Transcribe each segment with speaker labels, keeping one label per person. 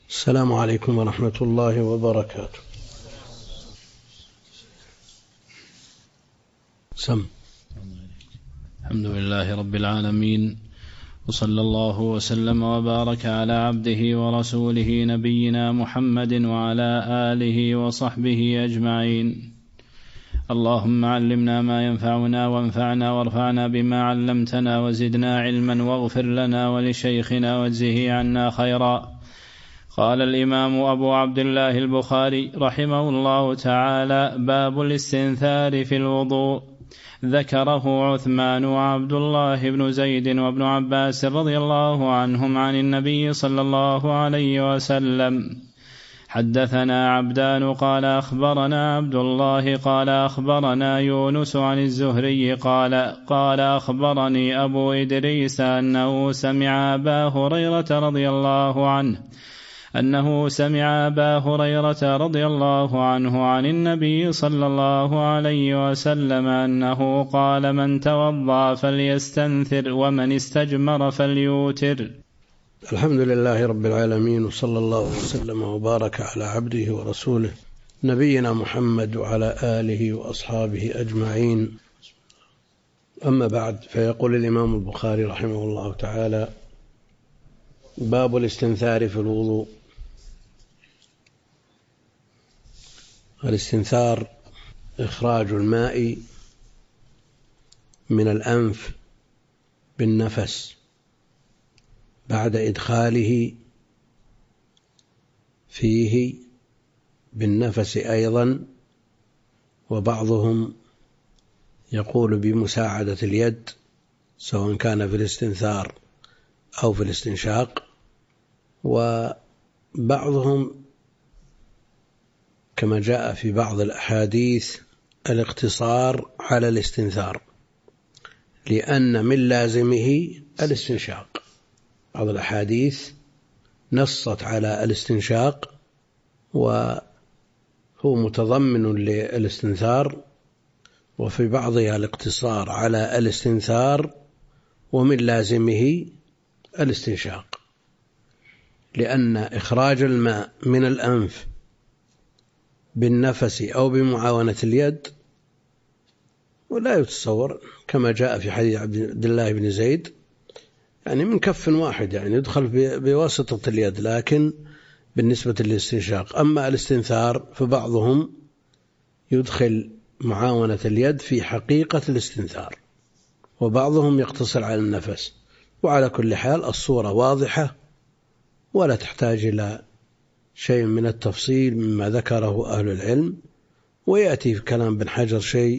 Speaker 1: السلام عليكم ورحمة الله وبركاته.
Speaker 2: الحمد لله رب العالمين، وصلى الله وسلم وبارك على عبده ورسوله نبينا محمد وعلى آله وصحبه أجمعين. اللهم علمنا ما ينفعنا وانفعنا وارفعنا بما علمتنا وزدنا علما واغفر لنا ولشيخنا واجزه عنا خيرا. قال الإمام أبو عبد الله البخاري رحمه الله تعالى: باب الاستنثار في الوضوء. ذكره عثمان وعبد الله بن زيد وابن عباس رضي الله عنهم عن النبي صلى الله عليه وسلم. حدثنا عبدان قال أخبرنا عبد الله قال أخبرنا يونس عن الزهري قال أخبرني أبو إدريس أنه سمع أبا هريرة رضي الله عنه عن النبي صلى الله عليه وسلم أنه قال: من توضأ فليستنثر ومن استجمر فليوتر.
Speaker 1: الحمد لله رب العالمين، وصلى الله وسلم وبارك على عبده ورسوله نبينا محمد وعلى آله وأصحابه أجمعين. أما بعد، فيقول الإمام البخاري رحمه الله تعالى: باب الاستنثار في الوضوء. الاستنثار إخراج الماء من الأنف بالنفس بعد إدخاله فيه بالنفس أيضا، وبعضهم يقول بمساعدة اليد سواء كان في الاستنثار أو في الاستنشاق، وبعضهم كما جاء في بعض الأحاديث الاقتصار على الاستنثار، لأن من لازمه الاستنشاق. بعض الأحاديث نصت على الاستنشاق وهو متضمن للاستنثار، وفي بعضها الاقتصار على الاستنثار ومن لازمه الاستنشاق، لأن إخراج الماء من الأنف بالنفس أو بمعاونة اليد ولا يتصور، كما جاء في حديث عبد الله بن زيد، يعني من كف واحد، يعني يدخل بواسطة اليد، لكن بالنسبة للاستنشاق. أما الاستنثار فبعضهم يدخل معاونة اليد في حقيقة الاستنثار، وبعضهم يقتصر على النفس. وعلى كل حال الصورة واضحة ولا تحتاج إلى شيء من التفصيل مما ذكره أهل العلم، ويأتي في كلام بن حجر شيء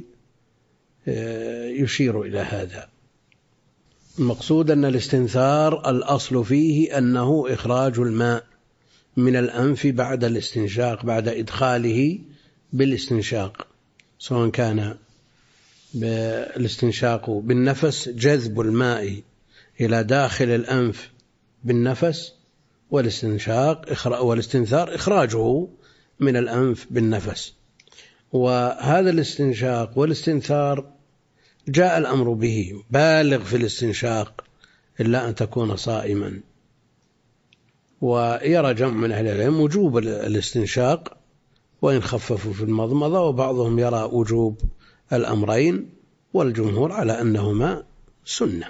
Speaker 1: يشير إلى هذا. المقصود أن الاستنثار الأصل فيه أنه إخراج الماء من الأنف بعد الاستنشاق، بعد إدخاله بالاستنشاق، سواء كان بالاستنشاق بالنفس جذب الماء إلى داخل الأنف بالنفس، والاستنثار إخراجه من الأنف بالنفس. وهذا الاستنشاق والاستنثار جاء الأمر به: بالغ في الاستنشاق إلا أن تكون صائما. ويرى جمع من أهل العلم وجوب الاستنشاق وإن خففوا في المضمضة، وبعضهم يرى وجوب الأمرين، والجمهور على أنهما سنة.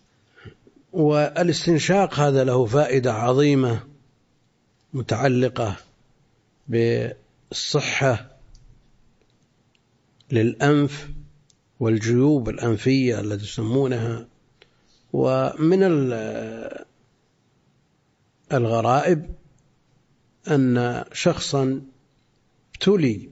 Speaker 1: والاستنشاق هذا له فائدة عظيمة متعلقة بالصحة للأنف والجيوب الأنفية التي يسمونها. ومن الغرائب أن شخصا ابتلي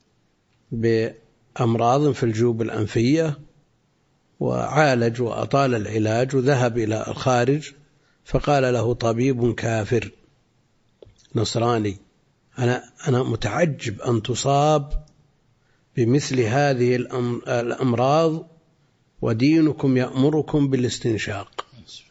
Speaker 1: بأمراض في الجيوب الأنفية وعالج وأطال العلاج وذهب إلى الخارج، فقال له طبيب كافر نصراني: أنا متعجب أن تصاب بمثل هذه الأمراض ودينكم يأمركم بالاستنشاق.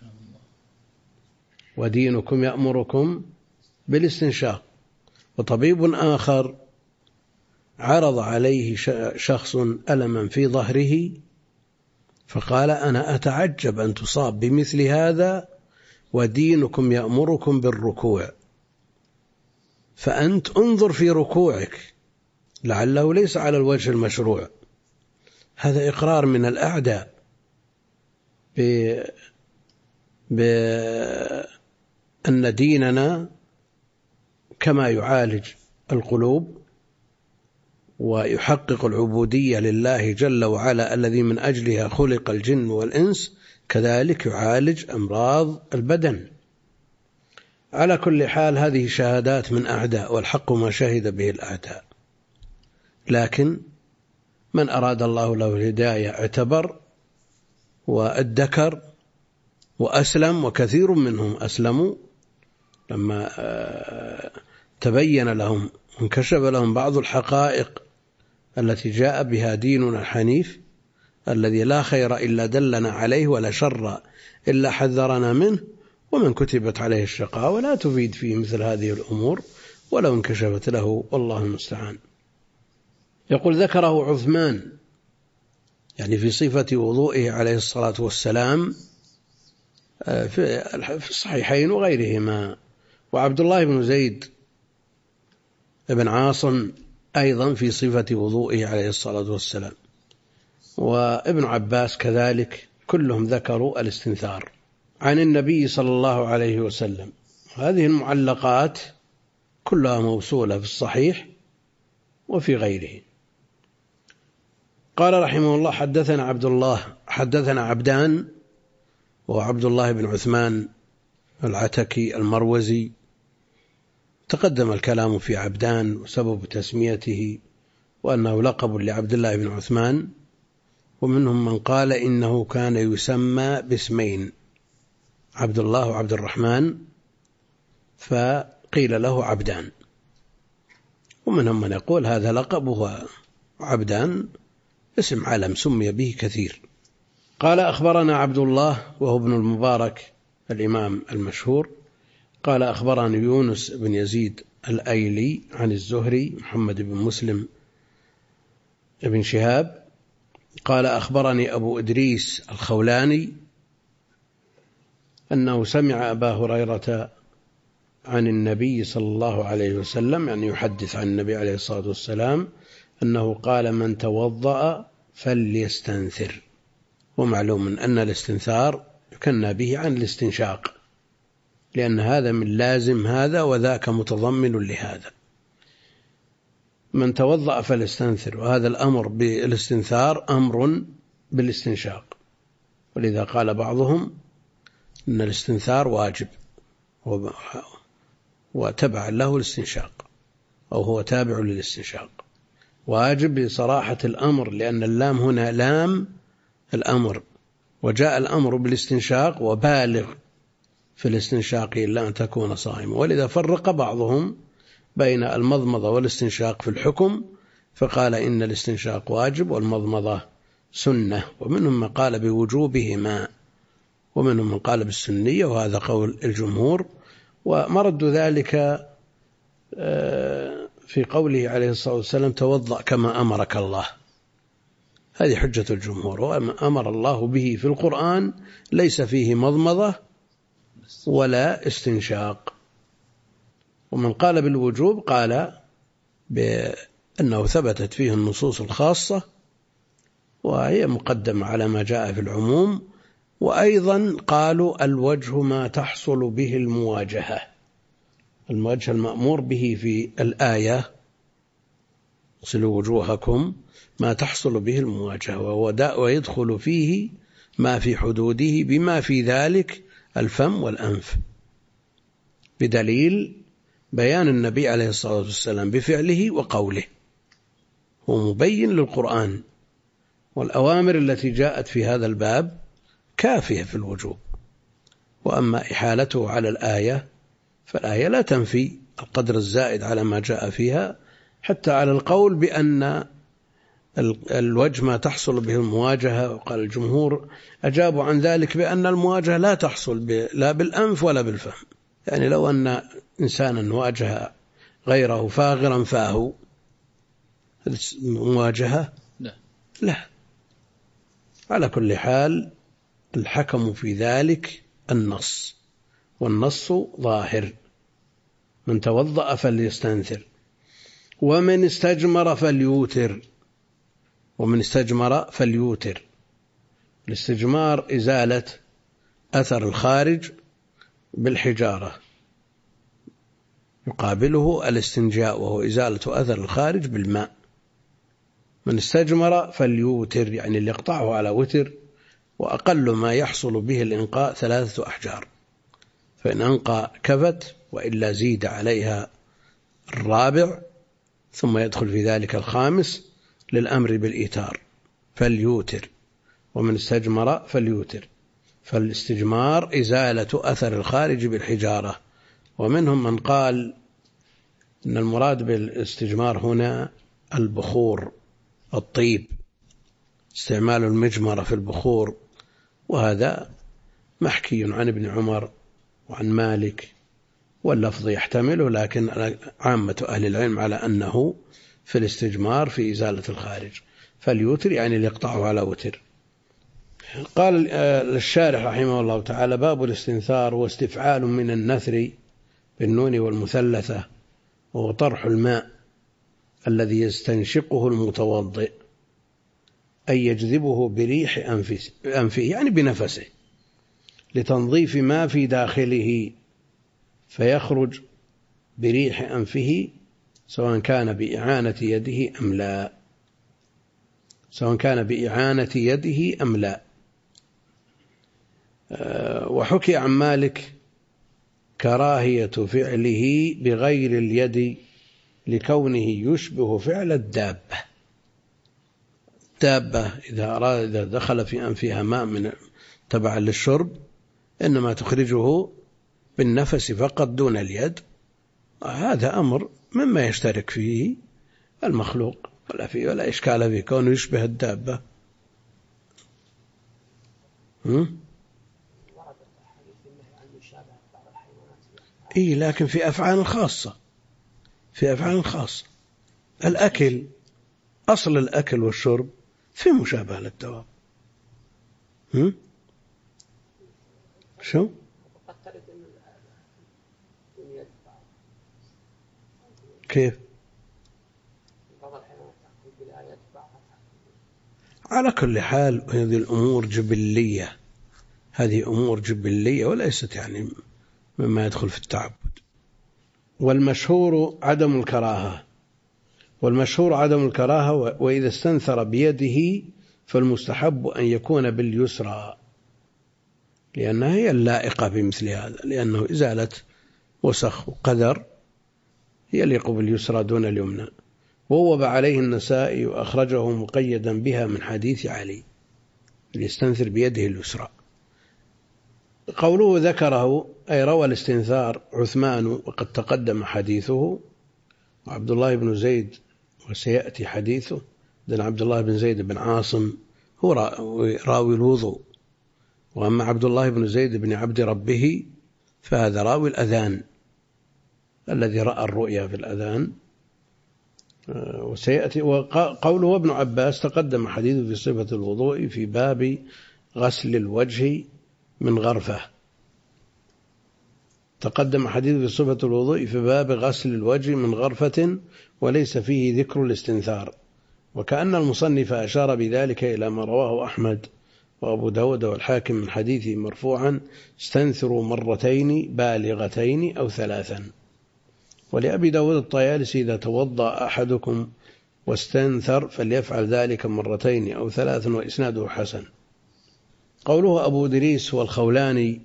Speaker 1: ودينكم يأمركم بالاستنشاق. وطبيب آخر عرض عليه شخص ألما في ظهره فقال: أنا أتعجب أن تصاب بمثل هذا ودينكم يأمركم بالركوع. فأنت انظر في ركوعك لعله ليس على الوجه المشروع. هذا إقرار من الأعداء بأن ديننا كما يعالج القلوب ويحقق العبودية لله جل وعلا الذي من أجلها خلق الجن والإنس، كذلك يعالج أمراض البدن. على كل حال هذه شهادات من أعداء، والحق ما شهد به الأعداء، لكن من أراد الله له الهداية اعتبر وادكر وأسلم، وكثير منهم أسلموا لما تبين لهم انكشف لهم بعض الحقائق التي جاء بها ديننا الحنيف الذي لا خير إلا دلنا عليه ولا شر إلا حذرنا منه، ومن كتبت عليه الشقاء ولا تفيد فيه مثل هذه الأمور ولو انكشفت له، والله المستعان. يقول ذكره عثمان يعني في صفة وضوئه عليه الصلاة والسلام في الصحيحين وغيرهما، وعبد الله بن زيد بن عاصم أيضا في صفة وضوئه عليه الصلاة والسلام، وابن عباس كذلك، كلهم ذكروا الاستنثار عن النبي صلى الله عليه وسلم. هذه المعلقات كلها موصولة في الصحيح وفي غيره. قال رحمه الله حدثنا عبدان، وعبد الله بن عثمان العتكي المروزي، تقدم الكلام في عبدان وسبب تسميته وأنه لقب لعبد الله بن عثمان، ومنهم من قال إنه كان يسمى باسمين، عبد الله وعبد الرحمن، فقيل له عبدان، ومنهم من يقول هذا لقبه عبدان اسم علم سمي به كثير. قال أخبرنا عبد الله وهو ابن المبارك الإمام المشهور، قال أخبرني يونس بن يزيد الأيلي عن الزهري محمد بن مسلم بن شهاب قال أخبرني أبو إدريس الخولاني أنه سمع أبا هريرة عن النبي صلى الله عليه وسلم، يعني يحدث عن النبي عليه الصلاة والسلام أنه قال من توضأ فليستنثر. ومعلوم أن الاستنثار يكنى به عن الاستنشاق، لأن هذا من لازم هذا وذاك متضمن لهذا. من توضأ فليستنثر، وهذا الأمر بالاستنثار أمر بالاستنشاق، ولذا قال بعضهم أن الاستنثار واجب وتبع له الاستنشاق، أو هو تابع للاستنشاق، واجب بصراحة الأمر، لأن اللام هنا لام الأمر، وجاء الأمر بالاستنشاق وبالغ في الاستنشاق إلا أن تكون صائما، ولذا فرق بعضهم بين المضمضة والاستنشاق في الحكم، فقال إن الاستنشاق واجب والمضمضة سنة، ومنهم من قال بوجوبهما ومنهم من قال بالسنية، وهذا قول الجمهور. ومرد ذلك في قوله عليه الصلاة والسلام توضأ كما أمرك الله، هذه حجة الجمهور، وما أمر الله به في القرآن ليس فيه مضمضة ولا استنشاق. ومن قال بالوجوب قال بأنه ثبتت فيه النصوص الخاصة وهي مقدمة على ما جاء في العموم. وأيضا قالوا الوجه ما تحصل به المواجهة، الوجه المأمور به في الآية اغسلوا وجوهكم ما تحصل به المواجهة، ويدخل فيه ما في حدوده بما في ذلك الفم والأنف، بدليل بيان النبي عليه الصلاة والسلام بفعله وقوله، هو مبين للقرآن، والأوامر التي جاءت في هذا الباب كافية في الوجوب. وأما إحالته على الآية فالآية لا تنفي القدر الزائد على ما جاء فيها، حتى على القول بأن الوجه ما تحصل به المواجهة. وقال الجمهور أجابوا عن ذلك بأن المواجهة لا تحصل لا بالأنف ولا بالفم، يعني لو أن إنسانا واجه غيره فاغرا فاه مواجهة لا. على كل حال الحكم في ذلك النص، والنص ظاهر، من توضأ فليستنثر. ومن استجمر فليوتر. ومن استجمر فليوتر. الاستجمار إزالة أثر الخارج بالحجارة، يقابله الاستنجاء وهو إزالة أثر الخارج بالماء. من استجمر فليوتر يعني اللي يقطعه على وتر، وأقل ما يحصل به الإنقاء 3 أحجار، فإن أنقى كفت، وإلا زيد عليها الرابع، ثم يدخل في ذلك الخامس للأمر بالإيتار. فليوتر. ومن استجمر فليوتر. فالاستجمار إزالة أثر الخارج بالحجارة. ومنهم من قال إن المراد بالاستجمار هنا البخور، الطيب، استعمال المجمرة في البخور، وهذا محكي عن ابن عمر وعن مالك، واللفظ يحتمله، لكن عامة أهل العلم على أنه في الاستجمار في إزالة الخارج. فاليوتر يعني اللي يقطعه على وتر. قال الشارح رحمه الله تعالى: باب الاستنثار هو استفعال من النثر بالنون والمثلثة، وهو طرح الماء الذي يستنشقه المتوضئ، أي يجذبه بريح أنفه يعني بنفسه، لتنظيف ما في داخله فيخرج بريح أنفه، سواء كان بإعانة يده أم لا. سواء كان بإعانة يده أم لا. وحكي عن مالك كراهية فعله بغير اليد لكونه يشبه فعل الدابة. الدابة إذا دخل في أنفها ماء من تبع للشرب إنما تخرجه بالنفس فقط دون اليد. هذا أمر مما يشترك فيه المخلوق، ولا إشكال فيه كونه يشبه الدابة. إيه، لكن في أفعال خاصة. في أفعال خاصة. الأكل، أصل الأكل والشرب في مشابهة للدواب. شو؟ كيف؟ على كل حال هذه الأمور جبلية، هذه أمور جبلية وليست يعني مما يدخل في التعبد. والمشهور عدم الكراهة. والمشهور عدم الكراهة. وإذا استنثر بيده فالمستحب أن يكون باليسرى، لأنها هي اللائقة بمثل هذا، لأنه إزالة وسخ وقدر يليق باليسرى دون اليمنى. ووب عليه النسائي وأخرجه مقيدا بها من حديث علي، يستنثر بيده اليسرى. قوله ذكره أي روى الاستنثار عثمان، وقد تقدم حديثه، وعبد الله بن زيد وسيأتي حديثه. لأن عبد الله بن زيد بن عاصم هو راوي الوضوء، وأما عبد الله بن زيد بن عبد ربه فهذا راوي الأذان الذي رأى الرؤيا في الأذان. وسيأتي. وقوله ابن عباس تقدم حديثه في صفة الوضوء في باب غسل الوجه من غرفة. تقدم حديث في صفة الوضوء في باب غسل الوجه من غرفة، وليس فيه ذكر الاستنثار. وكأن المصنف أشار بذلك إلى ما رواه أحمد وأبو داود والحاكم من حديثه مرفوعا: استنثروا مرتين بالغتين أو 3. ولأبي داود الطيالسي: إذا توضأ أحدكم واستنثر فليفعل ذلك مرتين أو 3، وإسناده حسن. قوله أبو إدريس والخولاني،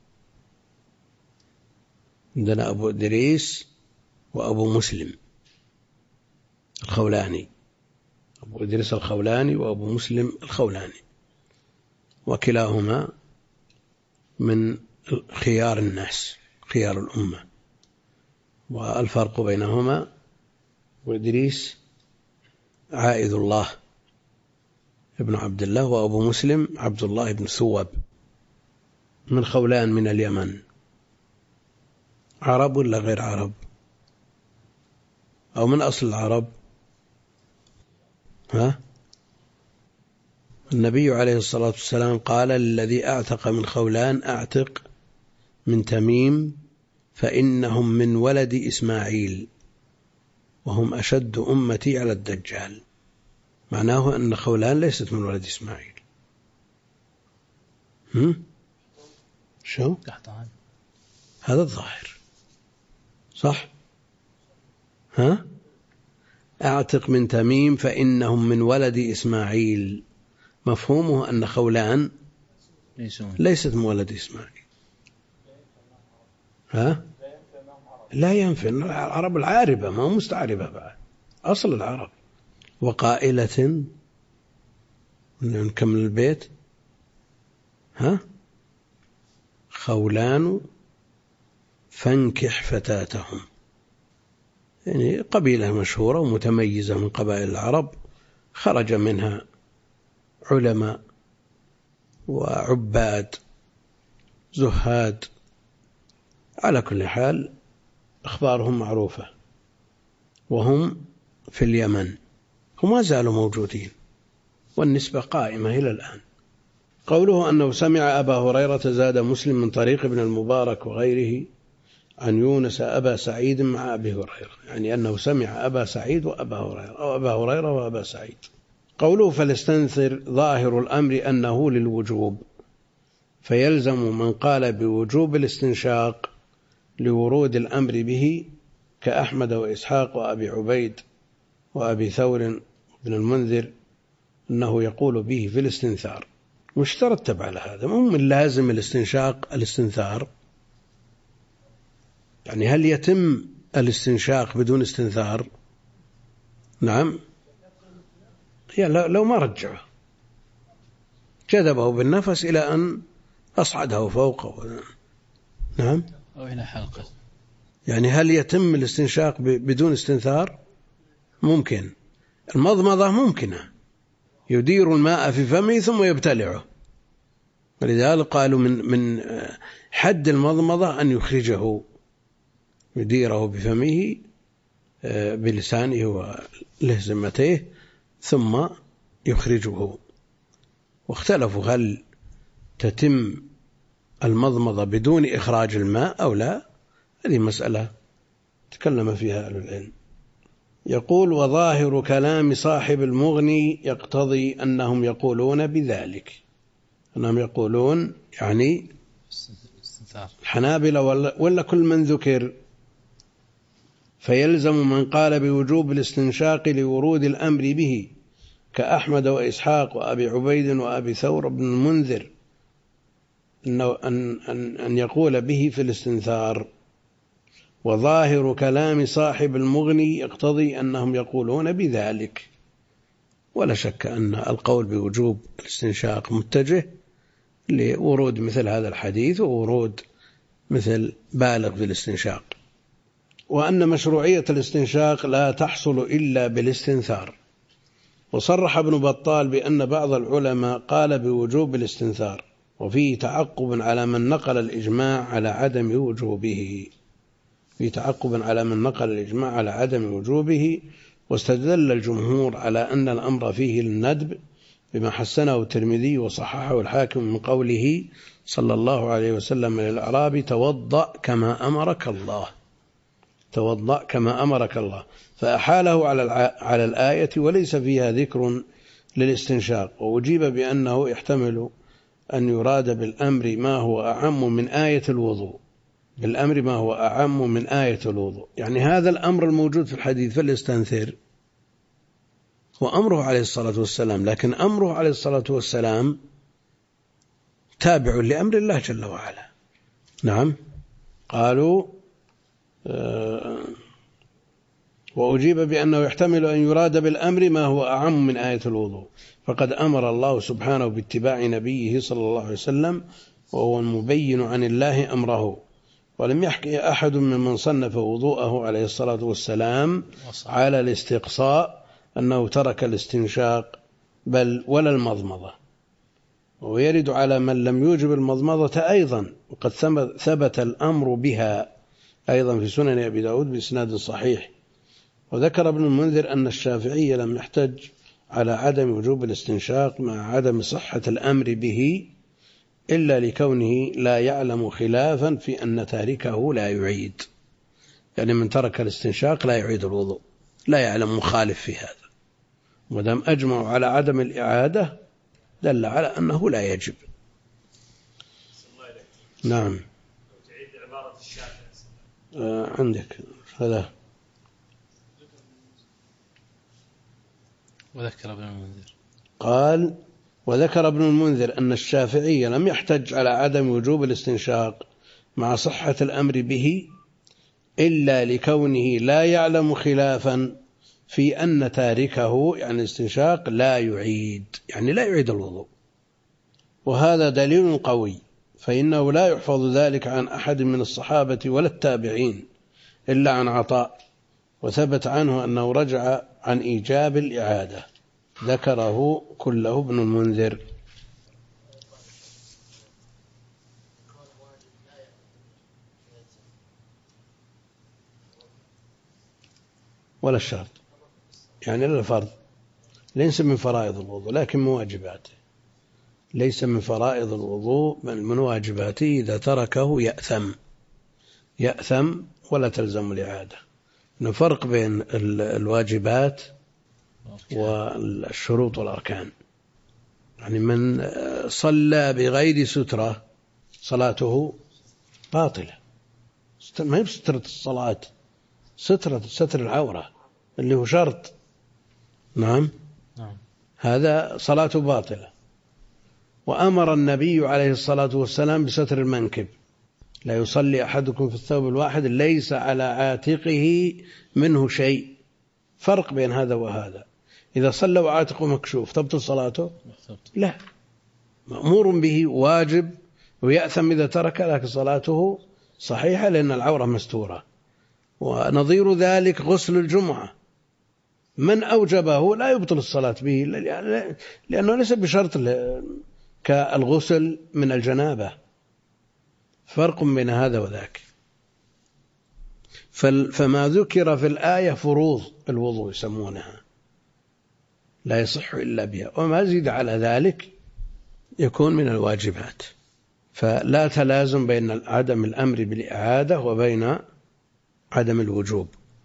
Speaker 1: عندنا أبو إدريس وأبو مسلم الخولاني، أبو إدريس الخولاني وأبو مسلم الخولاني، وكلاهما من خيار الناس، خيار الأمة. والفرق بينهما: أبو إدريس عائذ الله ابن عبد الله، وأبو مسلم عبد الله بن ثوب من خولان من اليمن. عرب ولا غير عرب؟ أو من أصل العرب؟ النبي عليه الصلاة والسلام قال: الذي أعتق من خولان أعتق من تميم فإنهم من ولد إسماعيل وهم أشد أمتي على الدجال. معناه أن خولان ليست من ولد إسماعيل. شو؟ هذا الظاهر صح؟ أعتق من تميم فإنهم من ولد إسماعيل، مفهومه أن خولان ليست من ولد إسماعيل. لا ينفي، العرب العاربة ما هو مستعربة بعد، أصل العرب. وقائلة نكمل البيت. خولان فانكح فتاتهم، يعني قبيلة مشهورة ومتميزة من قبائل العرب، خرج منها علماء وعباد زهاد. على كل حال أخبارهم معروفة، وهم في اليمن، وما زالوا موجودين والنسبة قائمة إلى الآن. قوله أنه سمع أبا هريرة زاد مسلم من طريق ابن المبارك وغيره عن يونس أبا سعيد مع أبي هريرة، يعني أنه سمع أبا سعيد وأبا هريرة، أو أبا هريرة وأبا سعيد. قوله فليستنثر ظاهر الأمر أنه للوجوب، فيلزم من قال بوجوب الاستنشاق لورود الأمر به كأحمد وإسحاق وأبي عبيد وأبي ثور بن المنذر أنه يقول به في الاستنثار. مش ترتب على هذا؟ مو من لازم الاستنثار، يعني هل يتم الاستنشاق بدون استنثار؟ نعم، لو ما رجعه جذبه بالنفس إلى أن أصعده فوقه. نعم،
Speaker 2: أو إلى حلقه.
Speaker 1: يعني هل يتم الاستنشاق بدون استنثار؟ ممكن. المضمضة ممكنة، يدير الماء في فمه ثم يبتلعه، ولذلك قالوا من حد المضمضة أن يخرجه، يديره بفمه بلسانه ولهزمتيه ثم يخرجه. واختلفوا هل تتم المضمضة بدون إخراج الماء أو لا، هذه مسألة تكلم فيها أهل العلم. يقول وظاهر كلام صاحب المغني يقتضي أنهم يقولون بذلك، أنهم يقولون يعني الحنابلة ولا كل من ذكر، فيلزم من قال بوجوب الاستنشاق لورود الأمر به كأحمد وإسحاق وأبي عبيد وأبي ثور بن المنذر أن يقول به في الاستنثار. وظاهر كلام صاحب المغني يقتضي أنهم يقولون بذلك، ولا شك أن القول بوجوب الاستنشاق متجه لورود مثل هذا الحديث وورود مثل بالغ في الاستنشاق، وأن مشروعية الاستنشاق لا تحصل إلا بالاستنثار. وصرح ابن بطال بأن بعض العلماء قال بوجوب الاستنثار، وفيه تعقب على من نقل الإجماع على عدم وجوبه، واستدل الجمهور على أن الأمر فيه للندب بما حسنه الترمذي وصححه الحاكم من قوله صلى الله عليه وسلم للأعرابي توضأ كما أمرك الله، فأحاله على الآية وليس فيها ذكر للاستنشاق. وأجيب بأنه يحتمل أن يراد بالأمر ما هو أعم من آية الوضوء، يعني هذا الأمر الموجود في الحديث فليستنثر وأمره عليه الصلاة والسلام، لكن أمره عليه الصلاة والسلام تابع لأمر الله جل وعلا. نعم، قالوا وأجيب بأنه يحتمل أن يراد بالأمر ما هو أعم من آية الوضوء، فقد أمر الله سبحانه باتباع نبيه صلى الله عليه وسلم وهو المبين عن الله أمره، ولم يحكي أحد ممن صنف وضوءه عليه الصلاة والسلام على الاستقصاء أنه ترك الاستنشاق بل ولا المضمضة. ويرد على من لم يوجب المضمضة أيضا، وقد ثبت الأمر بها أيضا في سنن أبي داود بإسناد صحيح. وذكر ابن المنذر أن الشافعي لم يحتج على عدم وجوب الاستنشاق مع عدم صحة الأمر به إلا لكونه لا يعلم خلافا في أن تاركه لا يعيد، يعني من ترك الاستنشاق لا يعيد الوضوء، لا يعلم مخالف في هذا. ودام أجمعوا على عدم الإعادة دل على أنه لا يجب. نعم.
Speaker 3: تعيد عبارة الشافعي.
Speaker 1: عندك هذا.
Speaker 2: وذكر ابن المنذر
Speaker 1: قال وذكر ابن المنذر أن الشافعي لم يحتج على عدم وجوب الاستنشاق مع صحة الأمر به إلا لكونه لا يعلم خلافا في أن تاركه يعني الاستنشاق لا يعيد، يعني لا يعيد الوضوء، وهذا دليل قوي، فإنه لا يحفظ ذلك عن أحد من الصحابة ولا التابعين إلا عن عطاء، وثبت عنه أنه رجع عن إيجاب الإعادة، ذكره كله ابن المنذر. ولا الشرط، يعني لا الفرض، ليس من فرائض الوضوء لكن من واجباته، ليس من فرائض الوضوء بل من واجباته، إذا تركه يأثم ولا تلزم الإعادة. نفرق بين الواجبات والشروط والأركان. يعني من صلى بغير سترة صلاته باطلة، ما هي بسترة الصلاة، ستر العورة اللي هو شرط. نعم. هذا صلاته باطلة. وأمر النبي عليه الصلاة والسلام بستر المنكب، لا يصلي أحدكم في الثوب الواحد ليس على عاتقه منه شيء. فرق بين هذا وهذا. إذا صلى وعاتقه مكشوف تبطل صلاته؟ لا، مأمور به واجب ويأثم إذا ترك، لكن صلاته صحيحة لأن العورة مستورة. ونظير ذلك غسل الجمعة، من أوجبه لا يبطل الصلاة به لأنه ليس بشرط كالغسل من الجنابة. فرق بين هذا وذاك. فما ذكر في الآية فروض الوضوء يسمونها، لا يصح إلا بها، وما زيد على ذلك يكون من الواجبات. فلا تلازم بين عدم الأمر بالإعادة وبين عدم الوجوب.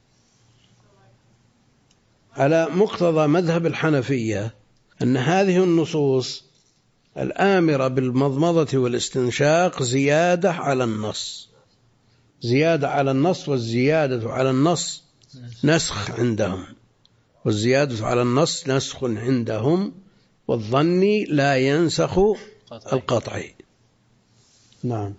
Speaker 1: على مقتضى مذهب الحنفية أن هذه النصوص الآمرة بالمضمضة والاستنشاق زيادة على النص، زيادة على النص، والزيادة على النص نسخ عندهم، والزيادة على النص نسخ عندهم، والظني لا ينسخ القطعي. نعم.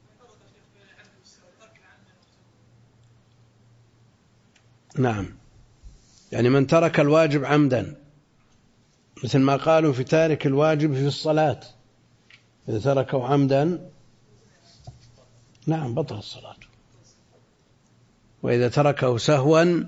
Speaker 1: نعم، يعني من ترك الواجب عمدا، مثل ما قالوا في تارك الواجب في الصلاة، إذا تركوا عمدا نعم بطل الصلاة، وإذا تركه سهوا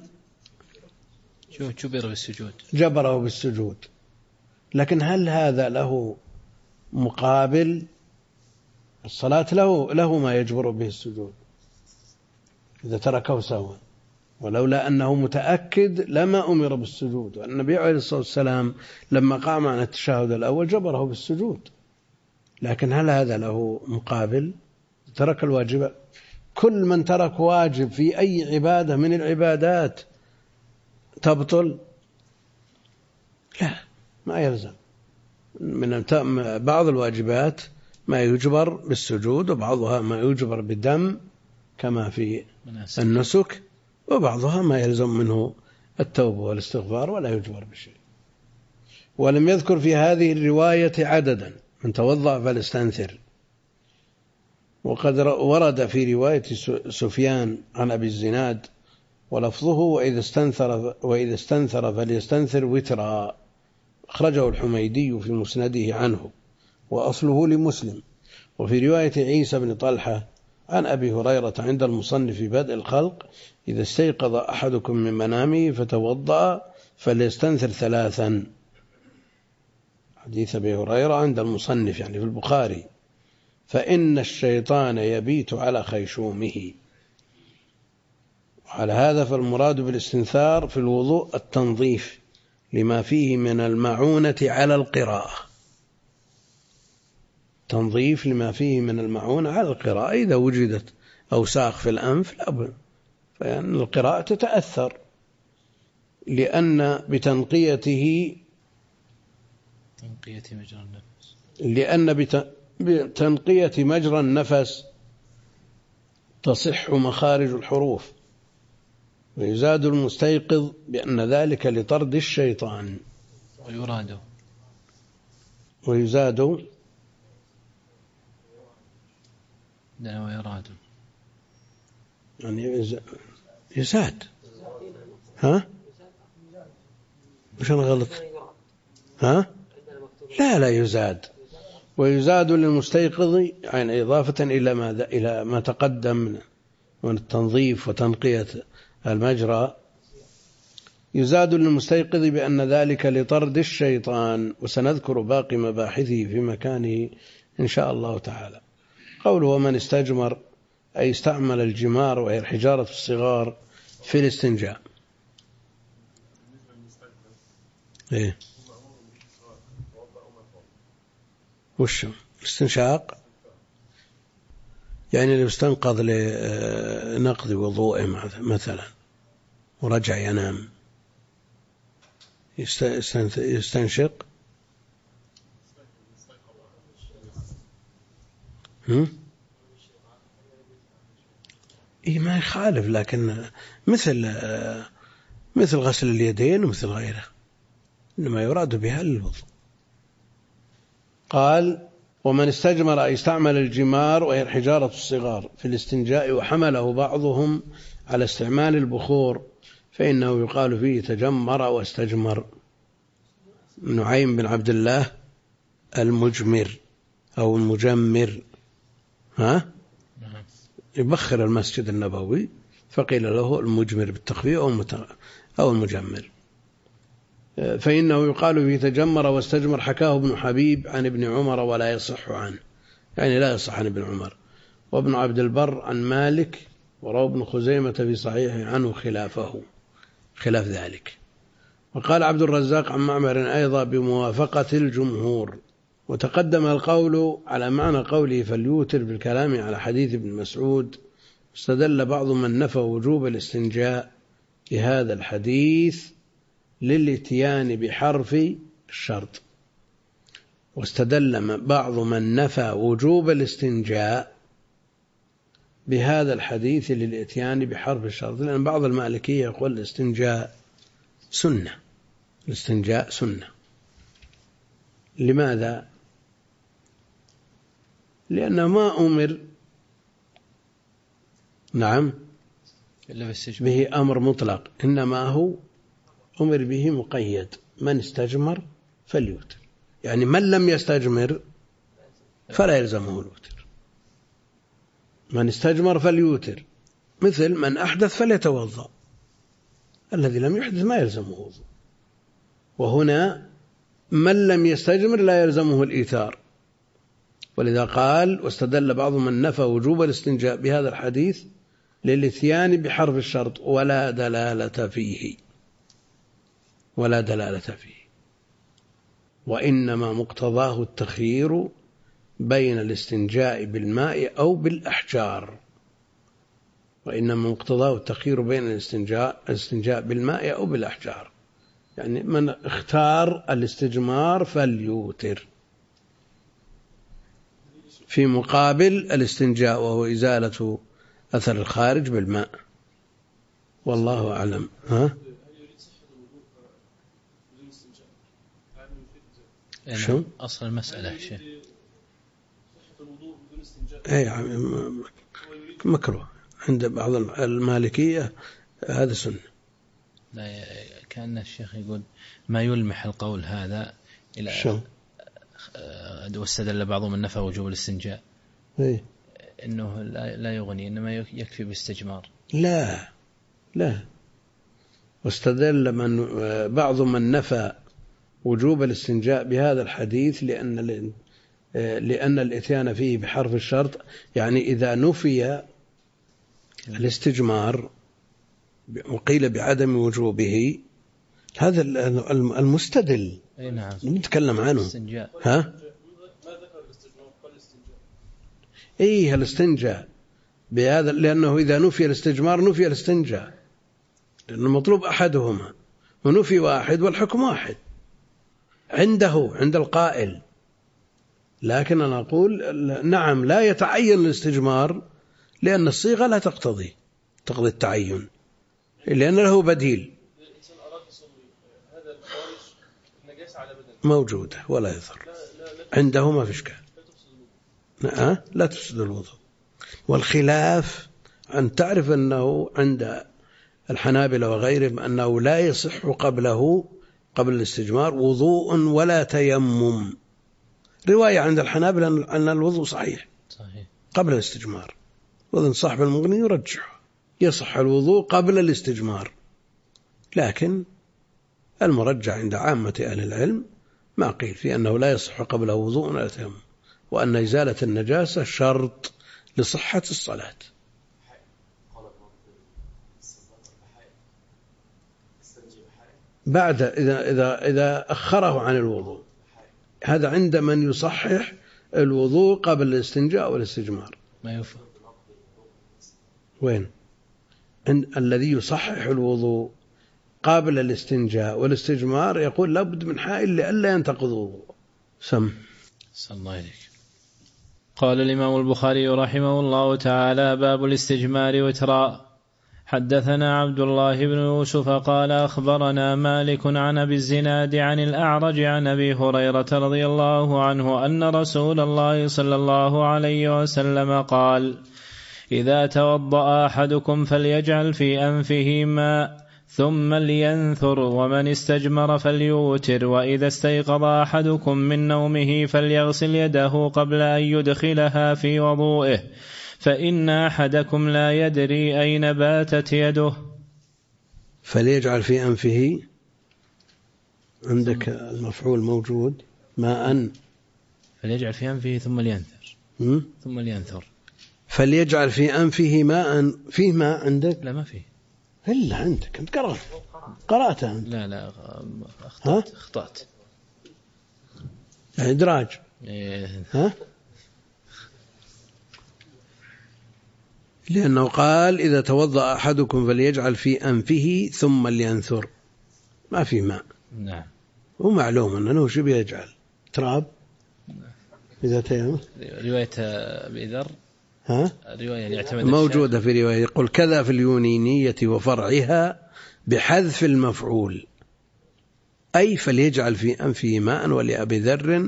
Speaker 1: جبره بالسجود. لكن هل هذا له مقابل؟ الصلاة له ما يجبر به السجود إذا تركه سهوا، ولولا أنه متأكد لما أمر بالسجود. والنبي عليه الصلاة والسلام لما قام عن التشهد الأول جبره بالسجود. لكن هل هذا له مقابل؟ ترك الواجب. كل من ترك واجب في أي عبادة من العبادات تبطل؟ لا، ما يلزم. من بعض الواجبات ما يجبر بالسجود، وبعضها ما يجبر بالدم كما في النسك، وبعضها ما يلزم منه التوبة والاستغفار ولا يجبر بشيء. ولم يذكر في هذه الرواية عددا، من توضأ فليستنثر. وقد ورد في رواية سفيان عن أبي الزناد ولفظه وإذا استنثر فليستنثر وترا، أخرجه الحميدي في مسنده عنه، وأصله لمسلم. وفي رواية عيسى بن طلحة عن أبي هريرة عند المصنف في بدء الخلق: إذا استيقظ أحدكم من منامه فتوضأ فليستنثر 3. حديث أبي هريرة عند المصنف يعني في البخاري: فإن الشيطان يبيت على خيشومه. وعلى هذا فالمراد بالاستنثار في الوضوء التنظيف لما فيه من المعونة على القراءة، تنظيف لما فيه من المعونة على القراءة إذا وجدت أوساخ في الأنف لا بد، فإن القراءة تتأثر، لأن بتنقيته بتنقية مجرى النفس تصح مخارج الحروف. ويزاد المستيقظ بأن ذلك لطرد الشيطان. ويزاد يعني يزاد. ها مش أنا غلط؟ ها لا يزاد. ويزاد للمستيقظ يعني إضافة إلى ماذا؟ إلى ما تقدم من التنظيف وتنقية المجرى. يزاد للمستيقظ بأن ذلك لطرد الشيطان. وسنذكر باقي مباحثه في مكانه إن شاء الله تعالى. قوله ومن استجمر أي استعمل الجمار وهي الحجارة الصغار في الاستنجاء. إيه وش الاستنشاق؟ يعني لو استنقذ لنقض وضوءه مثلا ورجع ينام يستنشق. إيه ما يخالف، لكن مثل غسل اليدين ومثل غيره، إنما يراد بها الوضوء. قال ومن استجمر أي استعمل الجمار وهي الحجارة الصغار في الاستنجاء وحمله بعضهم على استعمال البخور فإنه يقال فيه تجمر واستجمر. نعيم بن عبد الله المجمر أو المجمر يبخر المسجد النبوي فقيل له المجمر بالتخفيف أو المجمر. فإنه يقال فيه تجمر واستجمر. حكاه ابن حبيب عن ابن عمر ولا يصح عنه، يعني لا يصح عن ابن عمر. وابن عبد البر عن مالك، وروى ابن خزيمة في صحيحه عنه خلاف ذلك. وقال عبد الرزاق عن معمر أيضا بموافقة الجمهور. وتقدم القول على معنى قوله فليوتر بالكلام على حديث ابن مسعود. استدل بعض من نفى وجوب الاستنجاء بهذا الحديث للاتيان بحرف الشرط. واستدل بعض من نفى وجوب الاستنجاء بهذا الحديث للاتيان بحرف الشرط، لأن بعض المالكية يقول الاستنجاء سنة. لماذا؟ لأنه ما أمر به أمر مطلق، إنما هو أمر به مقيد. من استجمر فليوتر، يعني من لم يستجمر فلا يلزمه الوتر. من استجمر فليوتر، مثل من أحدث فليتوضأ، الذي لم يحدث ما يلزمه وضوء. وهنا من لم يستجمر لا يلزمه الإيثار. ولذا قال واستدل بعض من نفى وجوب الاستنجاء بهذا الحديث للاتيان بحرف الشرط ولا دلالة فيه. وإنما مقتضاه التخيير بين الاستنجاء بالماء أو بالأحجار. الاستنجاء بالماء أو بالأحجار، يعني من اختار الاستجمار فليوتر في مقابل الاستنجاء وهو إزالة أثر الخارج بالماء. والله أعلم. شو
Speaker 2: أصل المسألة شيء
Speaker 1: مكروه عند بعض المالكية، هذا سنة.
Speaker 2: لا كأن الشيخ يقول ما يلمح القول هذا إلى واستدل بعضهم النفى وجوب الاستنجاء إنه لا يغني، إنما يكفي باستجمار.
Speaker 1: لا واستدل بعض من نفى وجوب الاستنجاء بهذا الحديث لأن الإتيان فيه بحرف الشرط، يعني إذا نفي الاستجمار وقيل بعدم وجوبه، هذا المستدل نتكلم عنه. إيه الاستنجاء بهذا، لأنه إذا نفي الاستجمار نفي الاستنجاء، لأنه مطلوب أحدهما ونفي واحد والحكم واحد عند القائل. لكن أنا أقول نعم لا يتعين الاستجمار، لأن الصيغة لا تقتضي التعين، لأن له بديل موجودة ولا يضر عنده، ما في إشكال. لا تفسد الوضوء. والخلاف أن تعرف أنه عند الحنابلة وغيرهم أنه لا يصح قبل الاستجمار وضوء ولا تيمم. رواية عند الحنابلة أن الوضوء صحيح قبل الاستجمار، وإذن صاحب المغني يرجح يصح الوضوء قبل الاستجمار، لكن المرجع عند عامة أهل العلم ما قيل في أنه لا يصح قبله وضوء ولا تيمم، وأن إزالة النجاسة شرط لصحة الصلاة. بعد إذا أخره عن الوضوء، هذا عند من يصحح الوضوء قبل الاستنجاء والاستجمار.
Speaker 2: ما يفهم
Speaker 1: وين الذي يصحح الوضوء قبل الاستنجاء والاستجمار يقول لابد من حائل لئلا ينتقض الوضوء. صلى
Speaker 2: الله عليك. قال الإمام البخاري رحمه الله تعالى: باب الاستجمار وترا. حدثنا عبد الله بن يوسف قال أخبرنا مالك عن أبي الزناد عن الأعرج عن أبي هريرة رضي الله عنه أن رسول الله صلى الله عليه وسلم قال: إذا توضأ أحدكم فليجعل في أنفه ماء ثم لينثر، ومن استجمر فليوتر، وإذا استيقظ أحدكم من نومه فليغسل يده قبل أن يدخلها في وضوئه، فإن أحدكم لا يدري أين باتت يده.
Speaker 1: فليجعل في أنفه، عندك المفعول موجود، ماء.
Speaker 2: فليجعل في أنفه ثم لينثر. ثم لينثر.
Speaker 1: فليجعل في أنفه ماء. فيه ماء عندك؟
Speaker 2: لا ما فيه.
Speaker 1: إلا عندك أنت قرأتها أنت.
Speaker 2: لا أخطأت.
Speaker 1: إدراج. ها؟ لأنه قال إذا توضأ أحدكم فليجعل في أنفه ثم لينثر، ما في ماء.
Speaker 2: نعم.
Speaker 1: ومعلوم أنه شو بيجعل تراب إذا تيمم.
Speaker 2: رواية أبي ذر رواية
Speaker 1: موجودة في رواية يقول كذا في اليونينية وفرعها بحذف المفعول، أي فليجعل في أنفه ماء، ولأبي ذر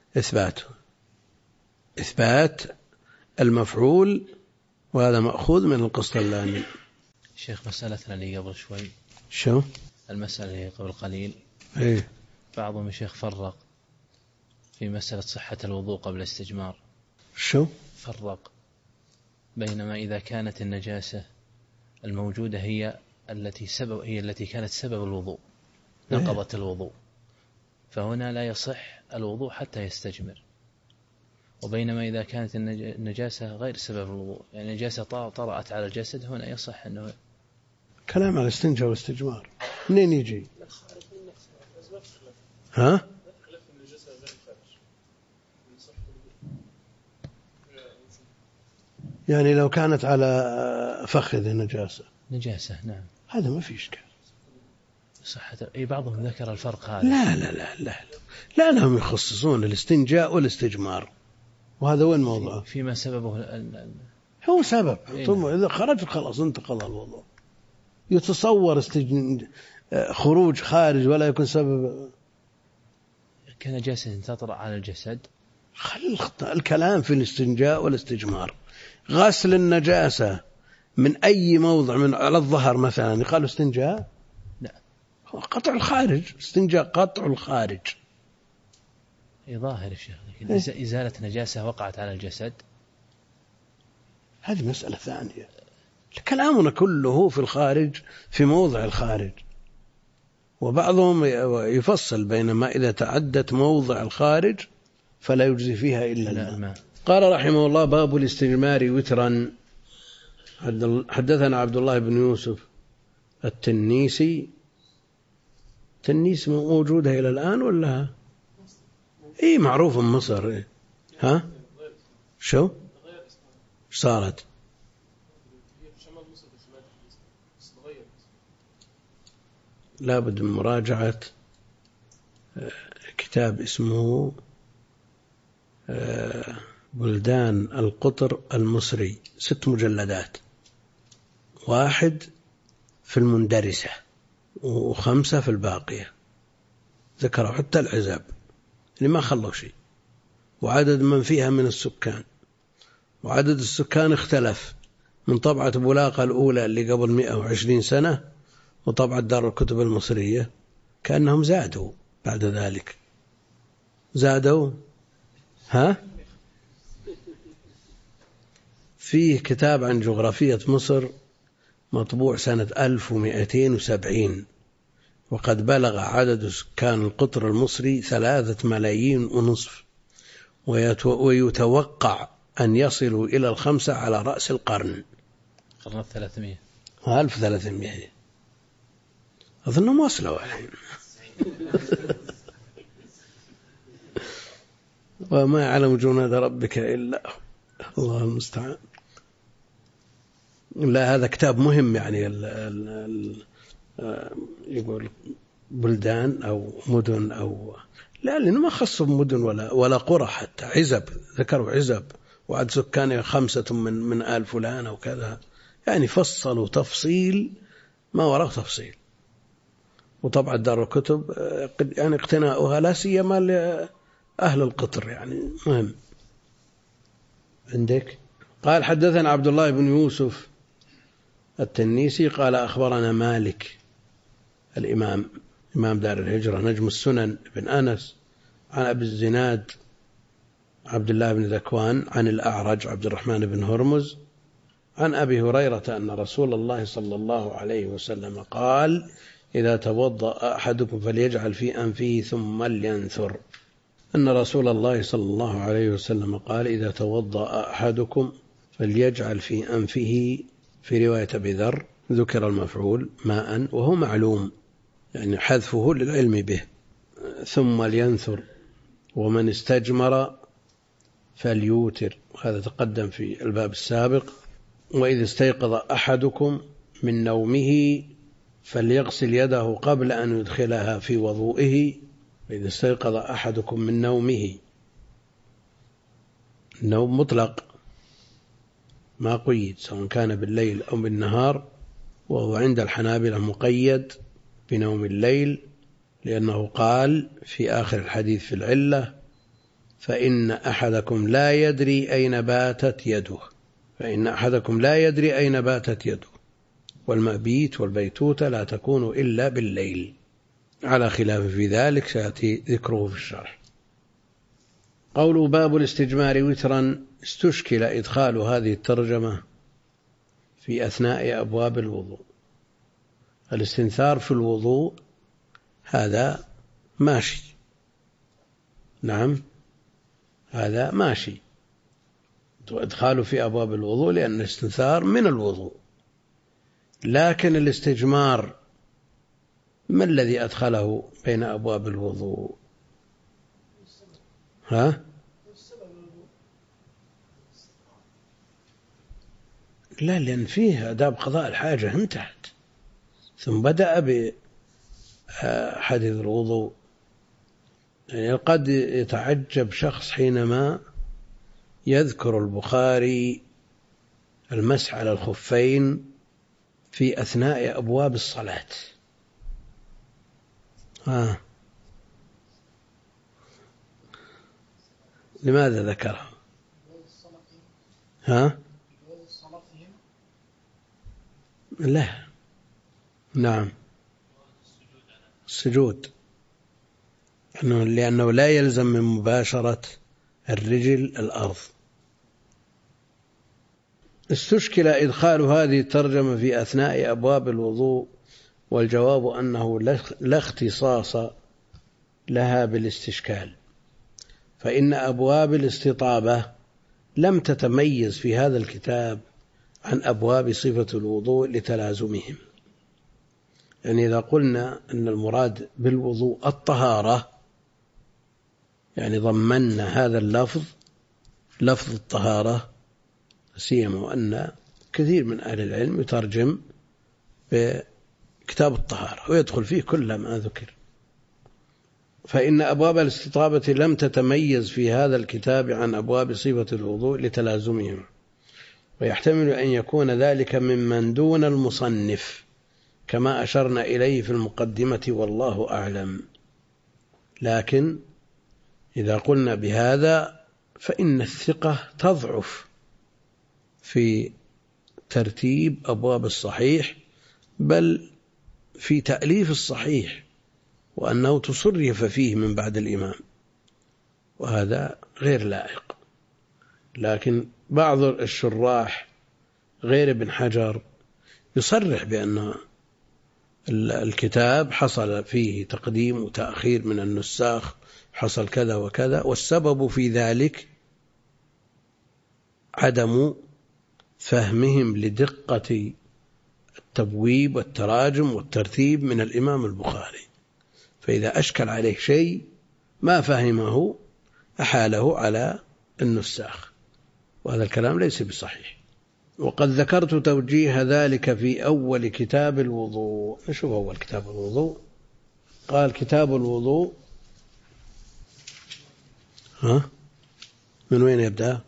Speaker 1: إثبات المفعول، وهذا مأخوذ من القسطلاني.
Speaker 2: شيخ مسألتنا اللي قبل شوي،
Speaker 1: شو
Speaker 2: المسألة اللي قبل قليل، بعضهم الشيخ فرق في مسألة صحة الوضوء قبل الاستجمار.
Speaker 1: شو
Speaker 2: فرق بينما إذا كانت النجاسة الموجودة هي التي كانت سبب الوضوء، نقضت الوضوء، فهنا لا يصح الوضوء حتى يستجمر. وبينما إذا كانت النجاسة غير سبب الوضوء، يعني النجاسة طرأت على الجسد، هنا يصح أنه
Speaker 1: كلام على الاستنجاء والاستجمار منين يجي؟ ها؟ يعني لو كانت على فخذ نجاسة
Speaker 2: نعم،
Speaker 1: هذا ما في إشكال.
Speaker 2: صحة. بعضهم ذكر الفرق هذا.
Speaker 1: لا لا لا لا لا لهم يخصصون الاستنجاء والاستجمار، وهذا وين موضوع؟
Speaker 2: فيما سببه
Speaker 1: هو سبب. ثم إذا خرج خلاص انتقض الوضوء. يتصور خروج خارج ولا يكون سبب
Speaker 2: كنجاسة تطرأ على الجسد.
Speaker 1: الكلام في الاستنجاء والاستجمار غسل النجاسة من أي موضع، من على الظهر مثلا يقال استنجاء؟
Speaker 2: لا،
Speaker 1: قطع الخارج. استنجاء قطع الخارج.
Speaker 2: ظاهر الشيخ، لكن إزالة نجاسة وقعت على الجسد
Speaker 1: هذه مسألة ثانية. كلامنا كله في الخارج، في موضع الخارج. وبعضهم يفصل بينما إذا تعدت موضع الخارج فلا يجزي فيها إلا الماء. قال رحمه الله: باب الاستجمار وترا. حدثنا عبد الله بن يوسف التنيسي. تنيس موجودة إلى الآن ولا؟ معروف مصر. ها؟ شو؟ صارت لابد من مراجعة كتاب اسمه بلدان القطر المصري، 6 مجلدات، 1 في المندرسة و5 في الباقية، ذكروا حتى العزاب اللي ما خلوا شيء، وعدد من فيها من السكان، وعدد السكان اختلف من طبعة بولاقة الأولى اللي قبل 120 سنة وطبعة دار الكتب المصرية، كأنهم زادوا بعد ذلك، زادوا. فيه كتاب عن جغرافية مصر مطبوع سنة 1270، وقد بلغ عدد سكان القطر المصري 3.5 ملايين، ويتوقع أن يصلوا إلى 5 على رأس القرن.
Speaker 2: قرن 300
Speaker 1: 1300 أظنهم وصلوا الحين. وما يعلم جنود ربك إلا الله المستعان. لا، هذا كتاب مهم، يعني يقول بلدان أو مدن أو لا، لأنه ما خصوا مدن ولا قرى، حتى عزب، ذكروا عزب وعد سكانها 5 من آل فلان أو كذا، يعني فصلوا تفصيل ما وراء تفصيل. وطبعا دار الكتب يعني اقتناؤها لا سيما لأهل القطر يعني مهم. عندك قال حدثنا عبد الله بن يوسف التنيسي قال أخبرنا مالك الإمام إمام دار الهجرة نجم السنن بن أنس عن أبي الزناد عبد الله بن ذكوان عن الأعرج عبد الرحمن بن هرمز عن أبي هريرة أن رسول الله صلى الله عليه وسلم قال إذا توضأ أحدكم فليجعل في أنفه ثم لينثر. أن رسول الله صلى الله عليه وسلم قال إذا توضأ أحدكم فليجعل في أنفه، في رواية أبي ذر ذكر المفعول ماء وهو معلوم، يعني حذفه للعلم به، ثم لينثر، ومن استجمر فليوتر، هذا تقدم في الباب السابق. وإذا استيقظ أحدكم من نومه فليغسل يده قبل أن يدخلها في وضوئه. إذا استيقظ أحدكم من نومه، النوم مطلق ما قيد سواء كان بالليل أو بالنهار، وهو عند الحنابلة مقيد بنوم الليل، لأنه قال في آخر الحديث في العلة فإن أحدكم لا يدري أين باتت يده، فإن أحدكم لا يدري أين باتت يده، والمبيت والبيتوتة لا تكون إلا بالليل، على خلاف في ذلك سيأتي ذكره في الشرح. قول باب الاستجمار وترا، استشكل إدخال هذه الترجمة في أثناء أبواب الوضوء. الاستنثار في الوضوء هذا ماشي، نعم هذا ماشي، وإدخاله في أبواب الوضوء لأن الاستنثار من الوضوء، لكن الاستجمار ما الذي أدخله بين أبواب الوضوء؟ لا، لأن فيه آداب قضاء الحاجة انتهت، ثم بدأ بحديث الوضوء. يعني قد يتعجب شخص حينما يذكر البخاري المسح على الخفين في أثناء أبواب الصلاة. لماذا ذكره؟ لا، نعم السجود، لأنه لا يلزم من مباشرة الرجل الأرض. استشكل إدخال هذه الترجمة في أثناء أبواب الوضوء، والجواب أنه لا اختصاص لها بالاستشكال، فإن أبواب الاستطابة لم تتميز في هذا الكتاب عن أبواب صفة الوضوء لتلازمهم. يعني إذا قلنا أن المراد بالوضوء الطهارة، يعني ضمننا هذا اللفظ، لفظ الطهارة سيما وأن كثير من أهل العلم يترجم بكتاب الطهارة ويدخل فيه كل ما ذكر، فإن أبواب الاستطابة لم تتميز في هذا الكتاب عن أبواب صفة الوضوء لتلازمهم، ويحتمل أن يكون ذلك ممن دون المصنف كما أشرنا إليه في المقدمة والله أعلم. لكن إذا قلنا بهذا فإن الثقة تضعف في ترتيب أبواب الصحيح، بل في تأليف الصحيح، وأنه تصرف فيه من بعد الإمام، وهذا غير لائق. لكن بعض الشراح غير ابن حجر يصرح بأن الكتاب حصل فيه تقديم وتأخير من النساخ، حصل كذا وكذا، والسبب في ذلك عدم فهمهم لدقة التبويب والتراجم والترتيب من الإمام البخاري، فإذا أشكل عليه شيء ما فهمه أحاله على النساخ، وهذا الكلام ليس بصحيح. وقد ذكرت توجيه ذلك في أول كتاب الوضوء. نشوف أول كتاب الوضوء. قال كتاب الوضوء، من وين يبدأ؟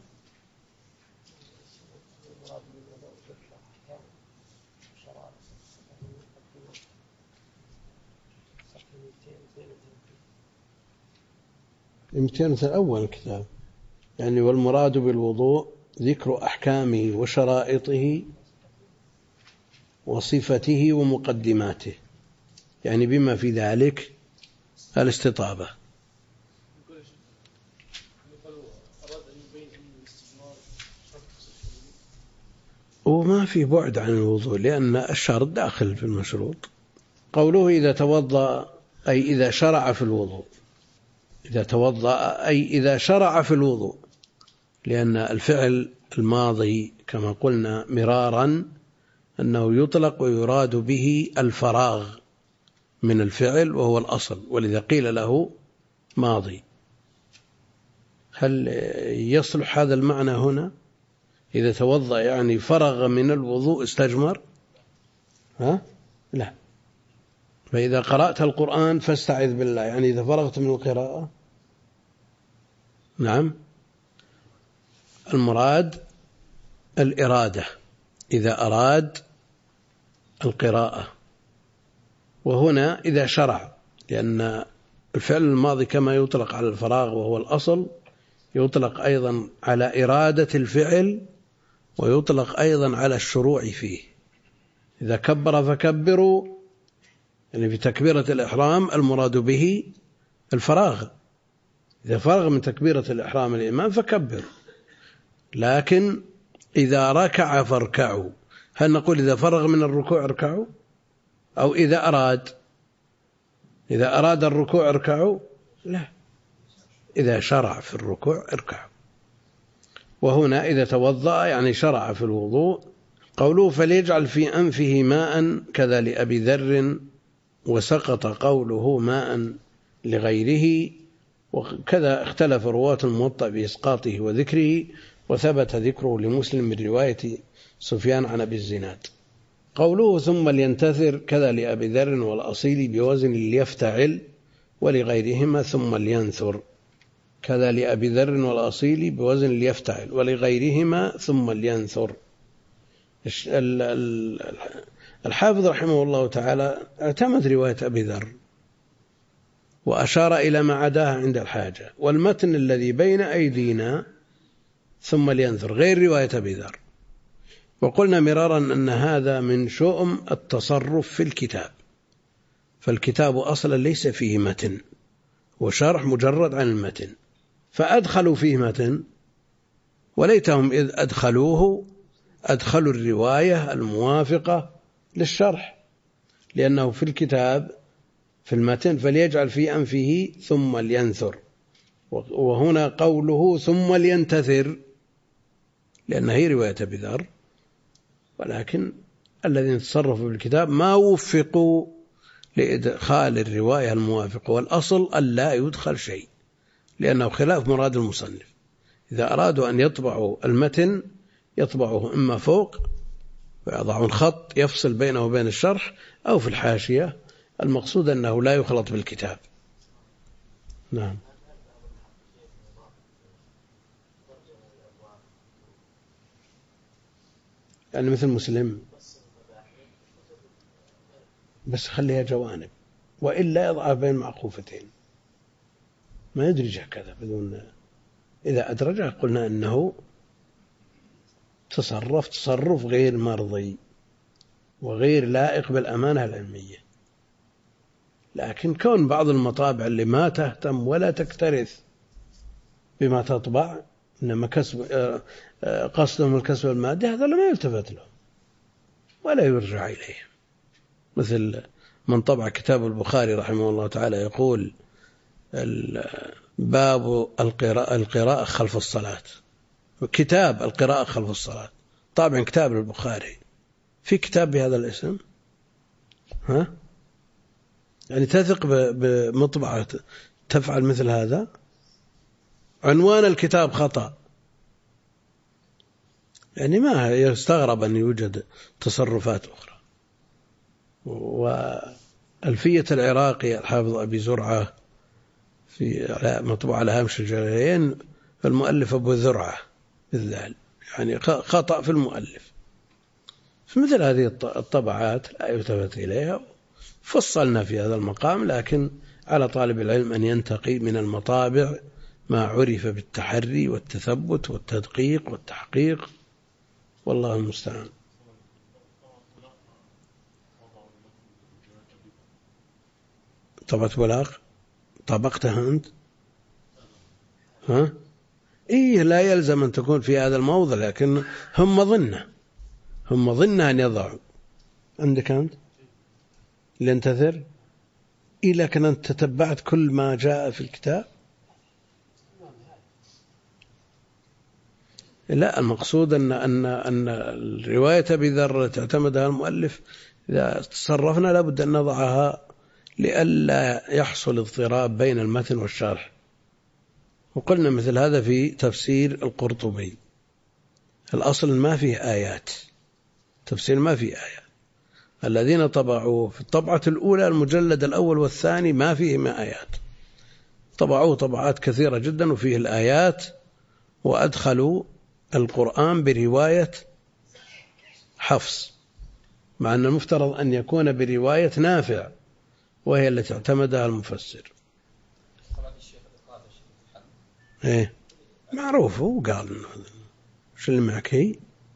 Speaker 1: يمكن أول كتاب يعني والمراد بالوضوء ذكر أحكامه وشرائطه وصفته ومقدماته، يعني بما في ذلك الاستطابة. وما في بعد عن الوضوء لأن الشرط داخل في المشروط. قوله إذا توضأ أي إذا شرع في الوضوء، إذا توضأ أي إذا شرع في الوضوء، لأن الفعل الماضي كما قلنا مرارا أنه يطلق ويراد به الفراغ من الفعل وهو الأصل، ولذا قيل له ماضي. هل يصلح هذا المعنى هنا؟ إذا توضأ يعني فرغ من الوضوء استجمر؟ لا. فإذا قرأت القرآن فاستعذ بالله، يعني إذا فرغت من القراءة. نعم، المراد الإرادة، إذا أراد القراءة. وهنا إذا شرع، لأن الفعل الماضي كما يطلق على الفراغ وهو الأصل يطلق أيضا على إرادة الفعل، ويطلق أيضا على الشروع فيه. إذا كبر فكبروا، يعني في تكبيرة الإحرام المراد به الفراغ، إذا فرغ من تكبيرة الإحرام الإمام فكبر. لكن إذا ركع فاركعوا، هل نقول إذا فرغ من الركوع اركعوا؟ أو إذا أراد الركوع اركعوا؟ لا، إذا شرع في الركوع اركعوا. وهنا إذا توضأ يعني شرع في الوضوء. قوله فليجعل في أنفه ماء كذا لأبي ذر، وسقط قوله ماء لغيره، وكذا اختلف رواة الموطأ بإسقاطه وذكره، وثبت ذكره لمسلم من رواية سفيان عن أبي الزناد. قوله ثم لينتثر كذا لأبي ذر والأصيل بوزن ليفتعل، ولغيرهما ثم لينثر كذا لأبي ذر والأصيل بوزن ليفتعل، ولغيرهما ثم لينثر. الحافظ رحمه الله تعالى اعتمد رواية أبي ذر وأشار إلى ما عداها عند الحاجة، والمتن الذي بين أيدينا ثم لينثر غير رواية أبي ذر. وقلنا مرارا أن هذا من شؤم التصرف في الكتاب، فالكتاب أصلا ليس فيه متن، وشرح مجرد عن المتن، فأدخلوا فيه متن، وليتهم إذ أدخلوه أدخلوا الرواية الموافقة للشرح، لأنه في الكتاب في المتن فليجعل في أنفه ثم لينثر، وهنا قوله ثم لينتثر لأنها هي رواية أبي ذر، ولكن الذين تصرفوا بالكتاب ما وفقوا لإدخال الرواية الموافقة، والأصل ألا يدخل شيء لأنه خلاف مراد المصنف. إذا أرادوا أن يطبعوا المتن يطبعه إما فوق ويضعون خط يفصل بينه وبين الشرح أو في الحاشية. المقصود أنه لا يخلط بالكتاب. نعم. يعني مثل مسلم بس خليها جوانب، وإلا يضعها بين معقوفتين ما يدرج هكذا بدون. إذا أدرجه قلنا أنه تصرف غير مرضي وغير لائق بالأمانة العلمية. لكن كون بعض المطابع اللي ما تهتم ولا تكترث بما تطبع، إنما قصدهم الكسب المادي، هذا لا ما يلتفت له ولا يرجع إليه. مثل من طبع كتاب البخاري رحمه الله تعالى يقول باب القراءة خلف الصلاة، كتاب القراءة خلف الصلاة، طابع كتاب البخاري في كتاب بهذا الاسم؟ يعني تثق بمطبعة تفعل مثل هذا؟ عنوان الكتاب خطأ، يعني ما يستغرب أن يوجد تصرفات أخرى. وألفية العراقي الحافظ أبي زرعة في مطبوع على هامش الجلالين، المؤلف أبو زرعة بالذال، يعني خطأ في المؤلف. في مثل هذه الطبعات لا يلتفت إليها. فصلنا في هذا المقام، لكن على طالب العلم أن ينتقي من المطابع ما عرف بالتحري والتثبت والتدقيق والتحقيق، والله المستعان. طبعت بلاغ طبقتها أنت؟ إيه، لا يلزم أن تكون في هذا الموضع، لكن هم ظنة أن يضعوا عندك أنت لينتثر. إيه، لكن أنت تتبعت كل ما جاء في الكتاب. لا، المقصود أن الرواية بذر تعتمدها المؤلف إذا تصرفنا لابد أن نضعها لئلا يحصل اضطراب بين المتن والشرح. وقلنا مثل هذا في تفسير القرطبي، الأصل ما فيه آيات، تفسير ما فيه آيات. الذين طبعوه في الطبعة الأولى المجلد الأول والثاني ما فيه آيات، طبعوه طبعات كثيرة جدا وفيه الآيات، وأدخلوا القرآن برواية حفص، مع أن المفترض أن يكون برواية نافع وهي التي اعتمدها المفسر. إيه معروف، هو قال شو اللي معك هي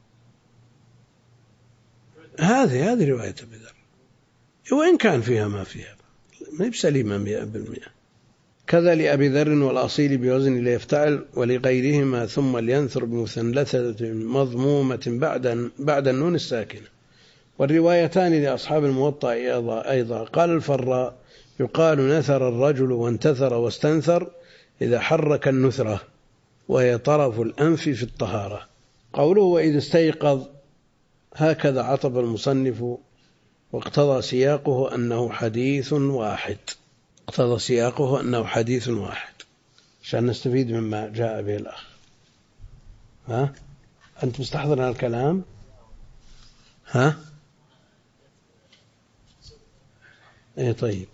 Speaker 1: هذه رواية أبي ذر، وإن كان فيها ما فيها ما بسليمة 100%. كذا لأبي ذر والأصيل بوزن ليفتعل ولغيرهما ثم لينثر بمثلثة مضمومة بعد النون الساكنة. والروايتان لأصحاب الموطأ أيضا. قال الفراء يقال نثر الرجل وانتثر واستنثر إذا حرك النثرة، وهي طرف الأنف في الطهارة. قوله وإذا استيقظ، هكذا عطب المصنف، واقتضى سياقه أنه حديث واحد. اقتضى سياقه أنه حديث واحد عشان نستفيد مما جاء به الأخ. أنت مستحضر هذا الكلام؟ إيه طيب.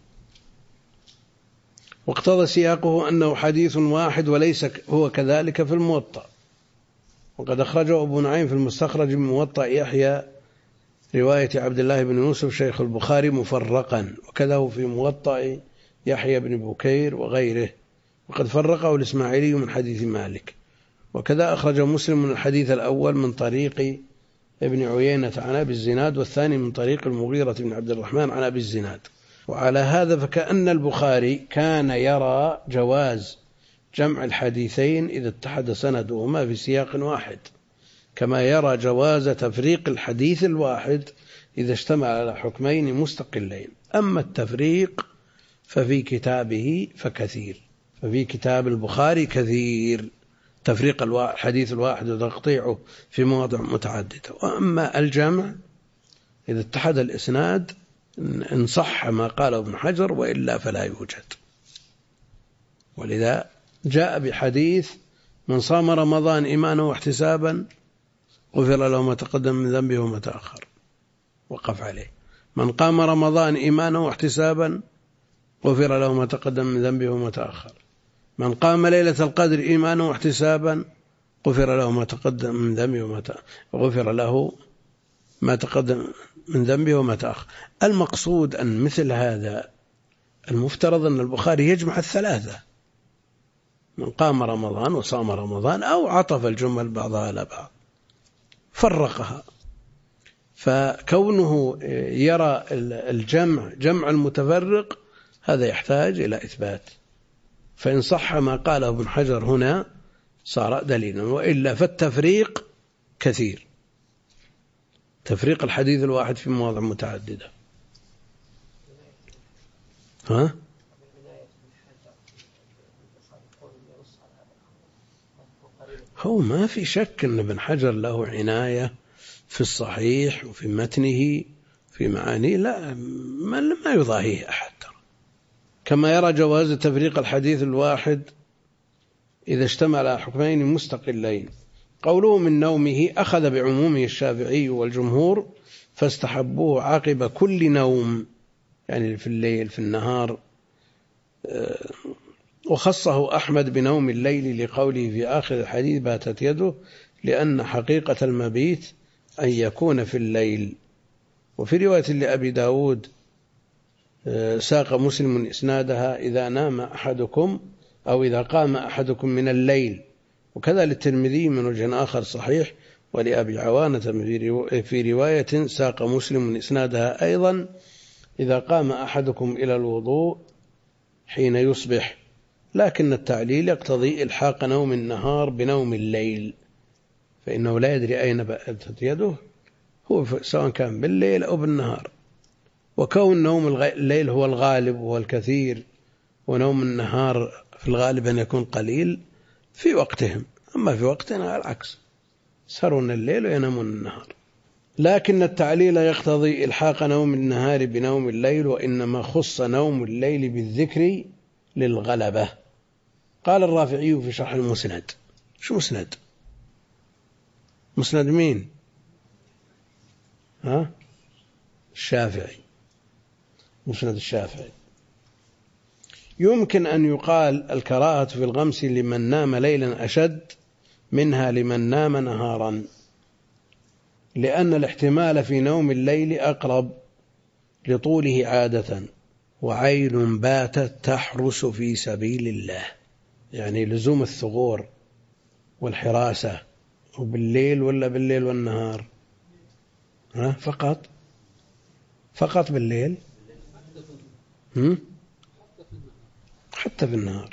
Speaker 1: واقتضى سياقه أنه حديث واحد وليس هو كذلك في الموطأ. وقد أخرجه أبو نعيم في المستخرج من موطأ يحيى رواية عبد الله بن يوسف شيخ البخاري مفرقا، وكذا في موطأ يحيى بن بكير وغيره، وقد فرقه الإسماعيلي من حديث مالك. وكذا أخرج مسلم من الحديث الأول من طريق ابن عيينة عن أبي الزناد، والثاني من طريق المغيرة بن عبد الرحمن عن أبي الزناد. وعلى هذا فكأن البخاري كان يرى جواز جمع الحديثين إذا اتحد سندهما في سياق واحد، كما يرى جواز تفريق الحديث الواحد إذا اشتمل على حكمين مستقلين. أما التفريق ففي كتابه فكثير، ففي كتاب البخاري كثير تفريق الحديث الواحد وتقطيعه في مواضع متعددة. وأما الجمع إذا اتحد الإسناد إن صح ما قال ابن حجر، وإلا فلا يوجد. ولذا جاء بحديث من صام رمضان إيمانا واحتسابا غفر له ما تقدم من ذنبه وما تأخر. وقف عليه. من قام رمضان إيمانا واحتسابا غفر له ما تقدم من ذنبه وما تأخر. من قام ليلة القدر إيمانا واحتسابا غفر له ما تقدم من ذنبه غفر له ما تقدم من ذنبه وما تأخر. المقصود أن مثل هذا المفترض أن البخاري يجمع الثلاثة، من قام رمضان وصام رمضان، أو عطف الجمل بعضها على بعض فرقها. فكونه يرى جمع المتفرق هذا يحتاج إلى إثبات، فإن صح ما قاله ابن حجر هنا صار دليلا، وإلا فالتفريق كثير، تفريق الحديث الواحد في مواضع متعددة. ها؟ هو ما في شك أن ابن حجر له عناية في الصحيح وفي متنه في معانيه، لا ما يضاهيه أحد، كما يرى جواز تفريق الحديث الواحد إذا اشتمل على حكمين مستقلين. قوله من نومه أخذ بعمومه الشافعي والجمهور، فاستحبوه عقب كل نوم، يعني في الليل في النهار. وخصه أحمد بنوم الليل لقوله في آخر الحديث باتت يده، لأن حقيقة المبيت أن يكون في الليل. وفي رواية لأبي داود ساق مسلم إسنادها إذا نام أحدكم أو إذا قام أحدكم من الليل، وكذا للترمذي من وجه آخر صحيح. ولأبي عوانة في رواية ساق مسلم إسنادها أيضا إذا قام أحدكم إلى الوضوء حين يصبح، لكن التعليل يقتضي إلحاق نوم النهار بنوم الليل، فإنه لا يدري أين باتت يده، هو سواء كان بالليل أو بالنهار. وكون نوم الليل هو الغالب وهو الكثير، ونوم النهار في الغالب أن يكون قليل في وقتهم، أما في وقتنا العكس، يسهرون الليل وينامون النهار. لكن التعليل يقتضي إلحاق نوم النهار بنوم الليل، وإنما خص نوم الليل بالذكر للغلبة. قال الرافعي في شرح المسند. شو مسند؟ مسند مين؟ الشافعي، مسند الشافعي. يمكن أن يقال الكراهة في الغمس لمن نام ليلا أشد منها لمن نام نهارا، لأن الاحتمال في نوم الليل أقرب لطوله عادة، وعين باتت تحرس في سبيل الله، يعني لزوم الثغور والحراسة. وبالليل ولا بالليل والنهار؟ فقط بالليل؟ حتى في النهار.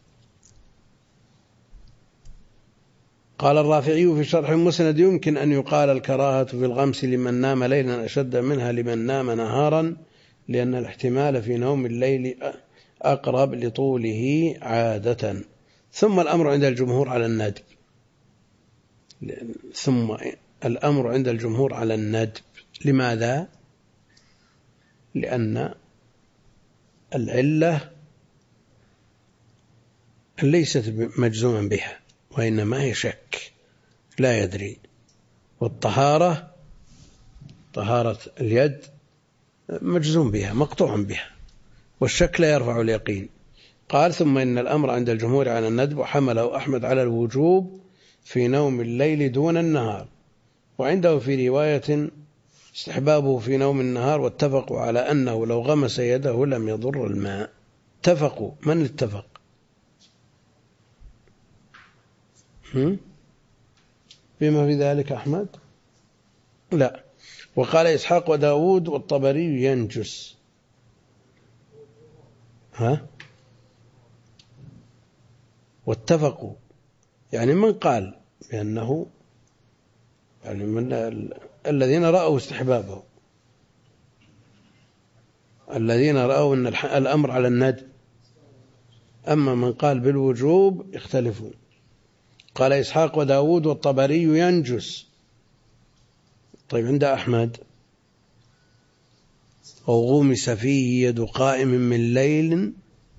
Speaker 1: قال الرافعي في شرح المسند يمكن أن يقال الكراهة في الغمس لمن نام ليلا أشد منها لمن نام نهارا، لأن الاحتمال في نوم الليل أقرب لطوله عادة. ثم الأمر عند الجمهور على الندب. لماذا؟ لأن العلة ليست مجزوما بها، وإنما هي شك لا يدري. والطهارة، طهارة اليد، مجزوم بها مقطوع بها، والشك لا يرفع اليقين. قال ثم إن الأمر عند الجمهور على الندب، وحمله أحمد على الوجوب في نوم الليل دون النهار، وعنده في رواية استحبابه في نوم النهار، واتفقوا على أنه لو غمس يده لم يضر الماء. اتفقوا، من اتفق؟ بما في ذلك أحمد؟ لا. وقال إسحاق وداود والطبري ينجس. واتفقوا، يعني من قال بأنه، يعني من الذين رأوا استحبابه، الذين رأوا أن الأمر على الندب. أما من قال بالوجوب يختلفون. قال إسحاق وداود والطبري ينجس. طيب عند أحمد وغمس فيه يد قائم من ليل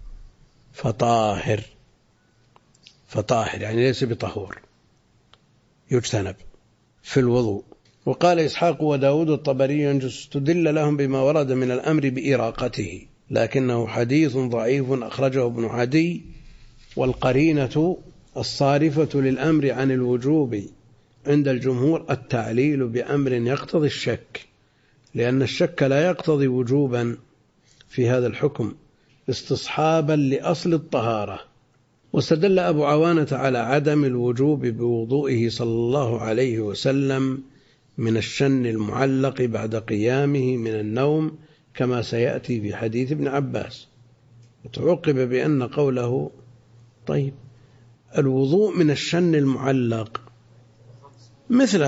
Speaker 1: فطاهر يعني ليس بطهور، يجتنب. في الوضوء. وقال إسحاق وداود الطبري استدل لهم بما ورد من الأمر بإراقته، لكنه حديث ضعيف أخرجه ابن عدي. والقرينة الصارفة للأمر عن الوجوب عند الجمهور التعليل بأمر يقتضي الشك، لأن الشك لا يقتضي وجوبا في هذا الحكم استصحابا لأصل الطهارة. واستدل أبو عوانة على عدم الوجوب بوضوئه صلى الله عليه وسلم من الشن المعلق بعد قيامه من النوم كما سيأتي في حديث ابن عباس. وتعقب بأن قوله طيب الوضوء من الشن المعلق مثل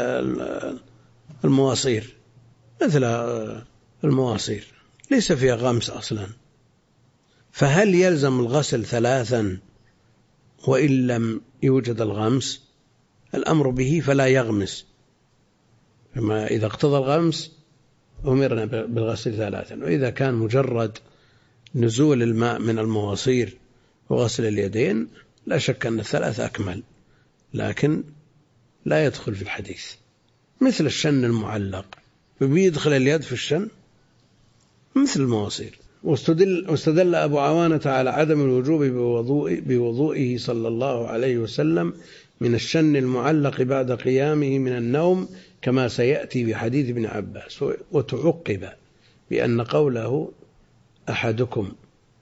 Speaker 1: المواصير، مثل المواصير ليس فيها غمس أصلا، فهل يلزم الغسل 3 وإن لم يوجد الغمس؟ الأمر به فلا يغمس، فما إذا اقتضى الغمس أمرنا بالغسل 3، وإذا كان مجرد نزول الماء من المواصير وغسل اليدين لا شك أن 3 أكمل، لكن لا يدخل في الحديث. مثل الشن المعلق بيدخل اليد في الشن مثل المواصير. واستدل أبو عوانة على عدم الوجوب بوضوئه صلى الله عليه وسلم من الشن المعلق بعد قيامه من النوم كما سيأتي بحديث ابن عباس. وتعقب بأن قوله أحدكم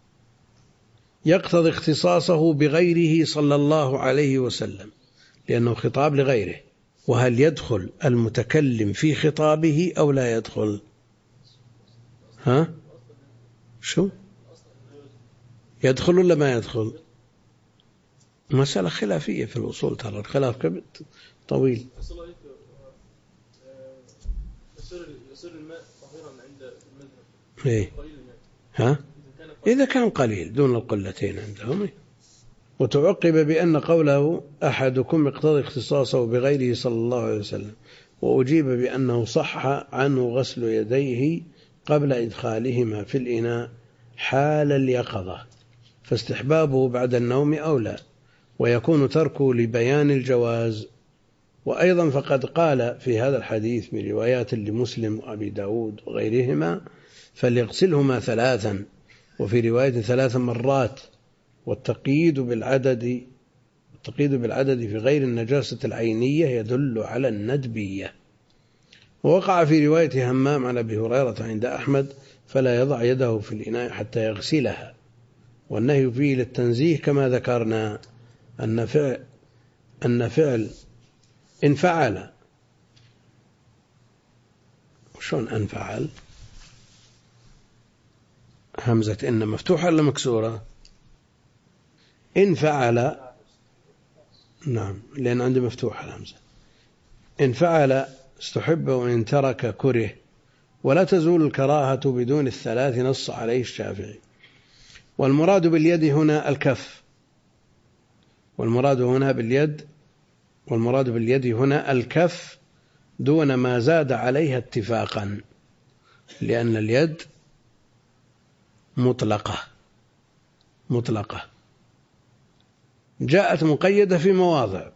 Speaker 1: يقتضي اختصاصه بغيره صلى الله عليه وسلم، لأنه خطاب لغيره. وهل يدخل المتكلم في خطابه أو لا يدخل؟ شو يدخل ولا ما يدخل؟ مسألة خلافية في الوصول، ترى الخلاف طويل.
Speaker 4: يصير الماء طاهرا عند المذهب.
Speaker 1: إيه؟ إذا كان قليل دون القلتين عندهم. وتعقب بأن قوله أحدكم يقتضي اختصاصه بغيره صلى الله عليه وسلم. وأجيب بأنه صح عنه غسل يديه قبل إدخالهما في الإناء حال اليقظة، فاستحبابه بعد النوم أولى، ويكون تركه لبيان الجواز. وأيضا فقد قال في هذا الحديث بروايات لمسلم وأبي داود وغيرهما فليغسلهما 3، وفي رواية 3 مرات. والتقييد بالعدد في غير النجاسة العينية يدل على الندبية. ووقع في رواية همام عن أبي هريرة عند أحمد فلا يضع يده في الإناء حتى يغسلها، والنهي فيه للتنزيه كما ذكرنا أن فعل إن فعل. شلون أن فعل؟ همزة إن مفتوحة ولا مكسورة؟ إن فعل، نعم لأن عندي مفتوحة الهمزة. إن فعل استحب وإن ترك كره، ولا تزول الكراهة بدون 3 نص عليه الشافعي. والمراد باليد هنا الكف، والمراد باليد هنا الكف دون ما زاد عليها اتفاقا، لأن اليد مطلقة جاءت مقيدة في مواضع،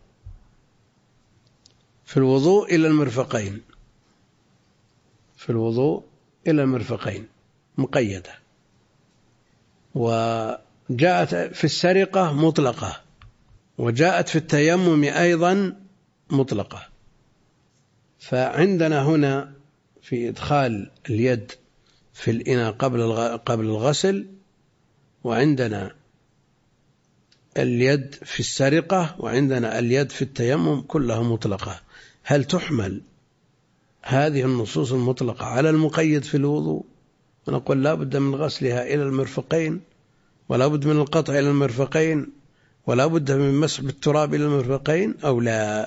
Speaker 1: في الوضوء إلى المرفقين مقيدة، وجاءت في السرقة مطلقة، وجاءت في التيمم أيضا مطلقة. فعندنا هنا في إدخال اليد في الإناء قبل الغسل، وعندنا اليد في السرقة، وعندنا اليد في التيمم، كلها مطلقة. هل تحمل هذه النصوص المطلقة على المقيد في الوضوء ونقول لا بد من غسلها إلى المرفقين، ولا بد من القطع إلى المرفقين، ولا بد من مسح بالتراب إلى المرفقين، أو لا؟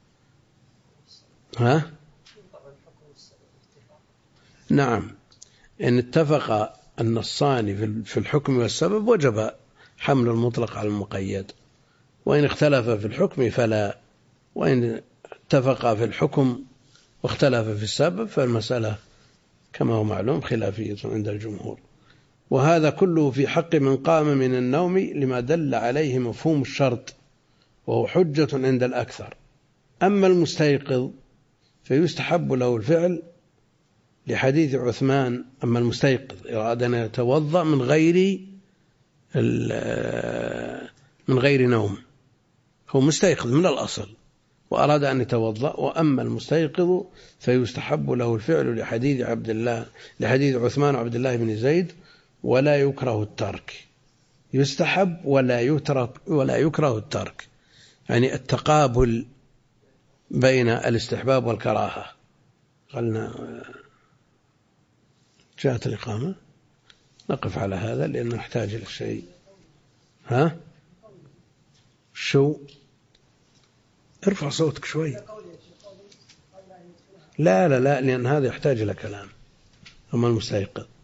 Speaker 1: نعم، إن اتفق النصان في الحكم والسبب وجب حمل المطلق على المقيد، وإن اختلف في الحكم فلا، وإن اتفق في الحكم واختلف في السبب فالمسألة كما هو معلوم خلافية عند الجمهور. وهذا كله في حق من قام من النوم لما دل عليه مفهوم الشرط، وهو حجة عند الأكثر. أما المستيقظ فيستحب له الفعل لحديث عثمان. أما المستيقظ أراد أن يتوضأ من غير نوم، هو مستيقظ من الأصل وأراد أن يتوضأ، وأما المستيقظ فيستحب له الفعل لحديث عثمان وعبد الله بن زيد، ولا يكره الترك. يستحب ولا يكره الترك، يعني التقابل بين الاستحباب والكراهة. قلنا جاءت الإقامة، نقف على هذا لأنه نحتاج إلى شيء. شو ارفع صوتك شوي. لا لأن هذا يحتاج إلى كلام. أما المستيقظ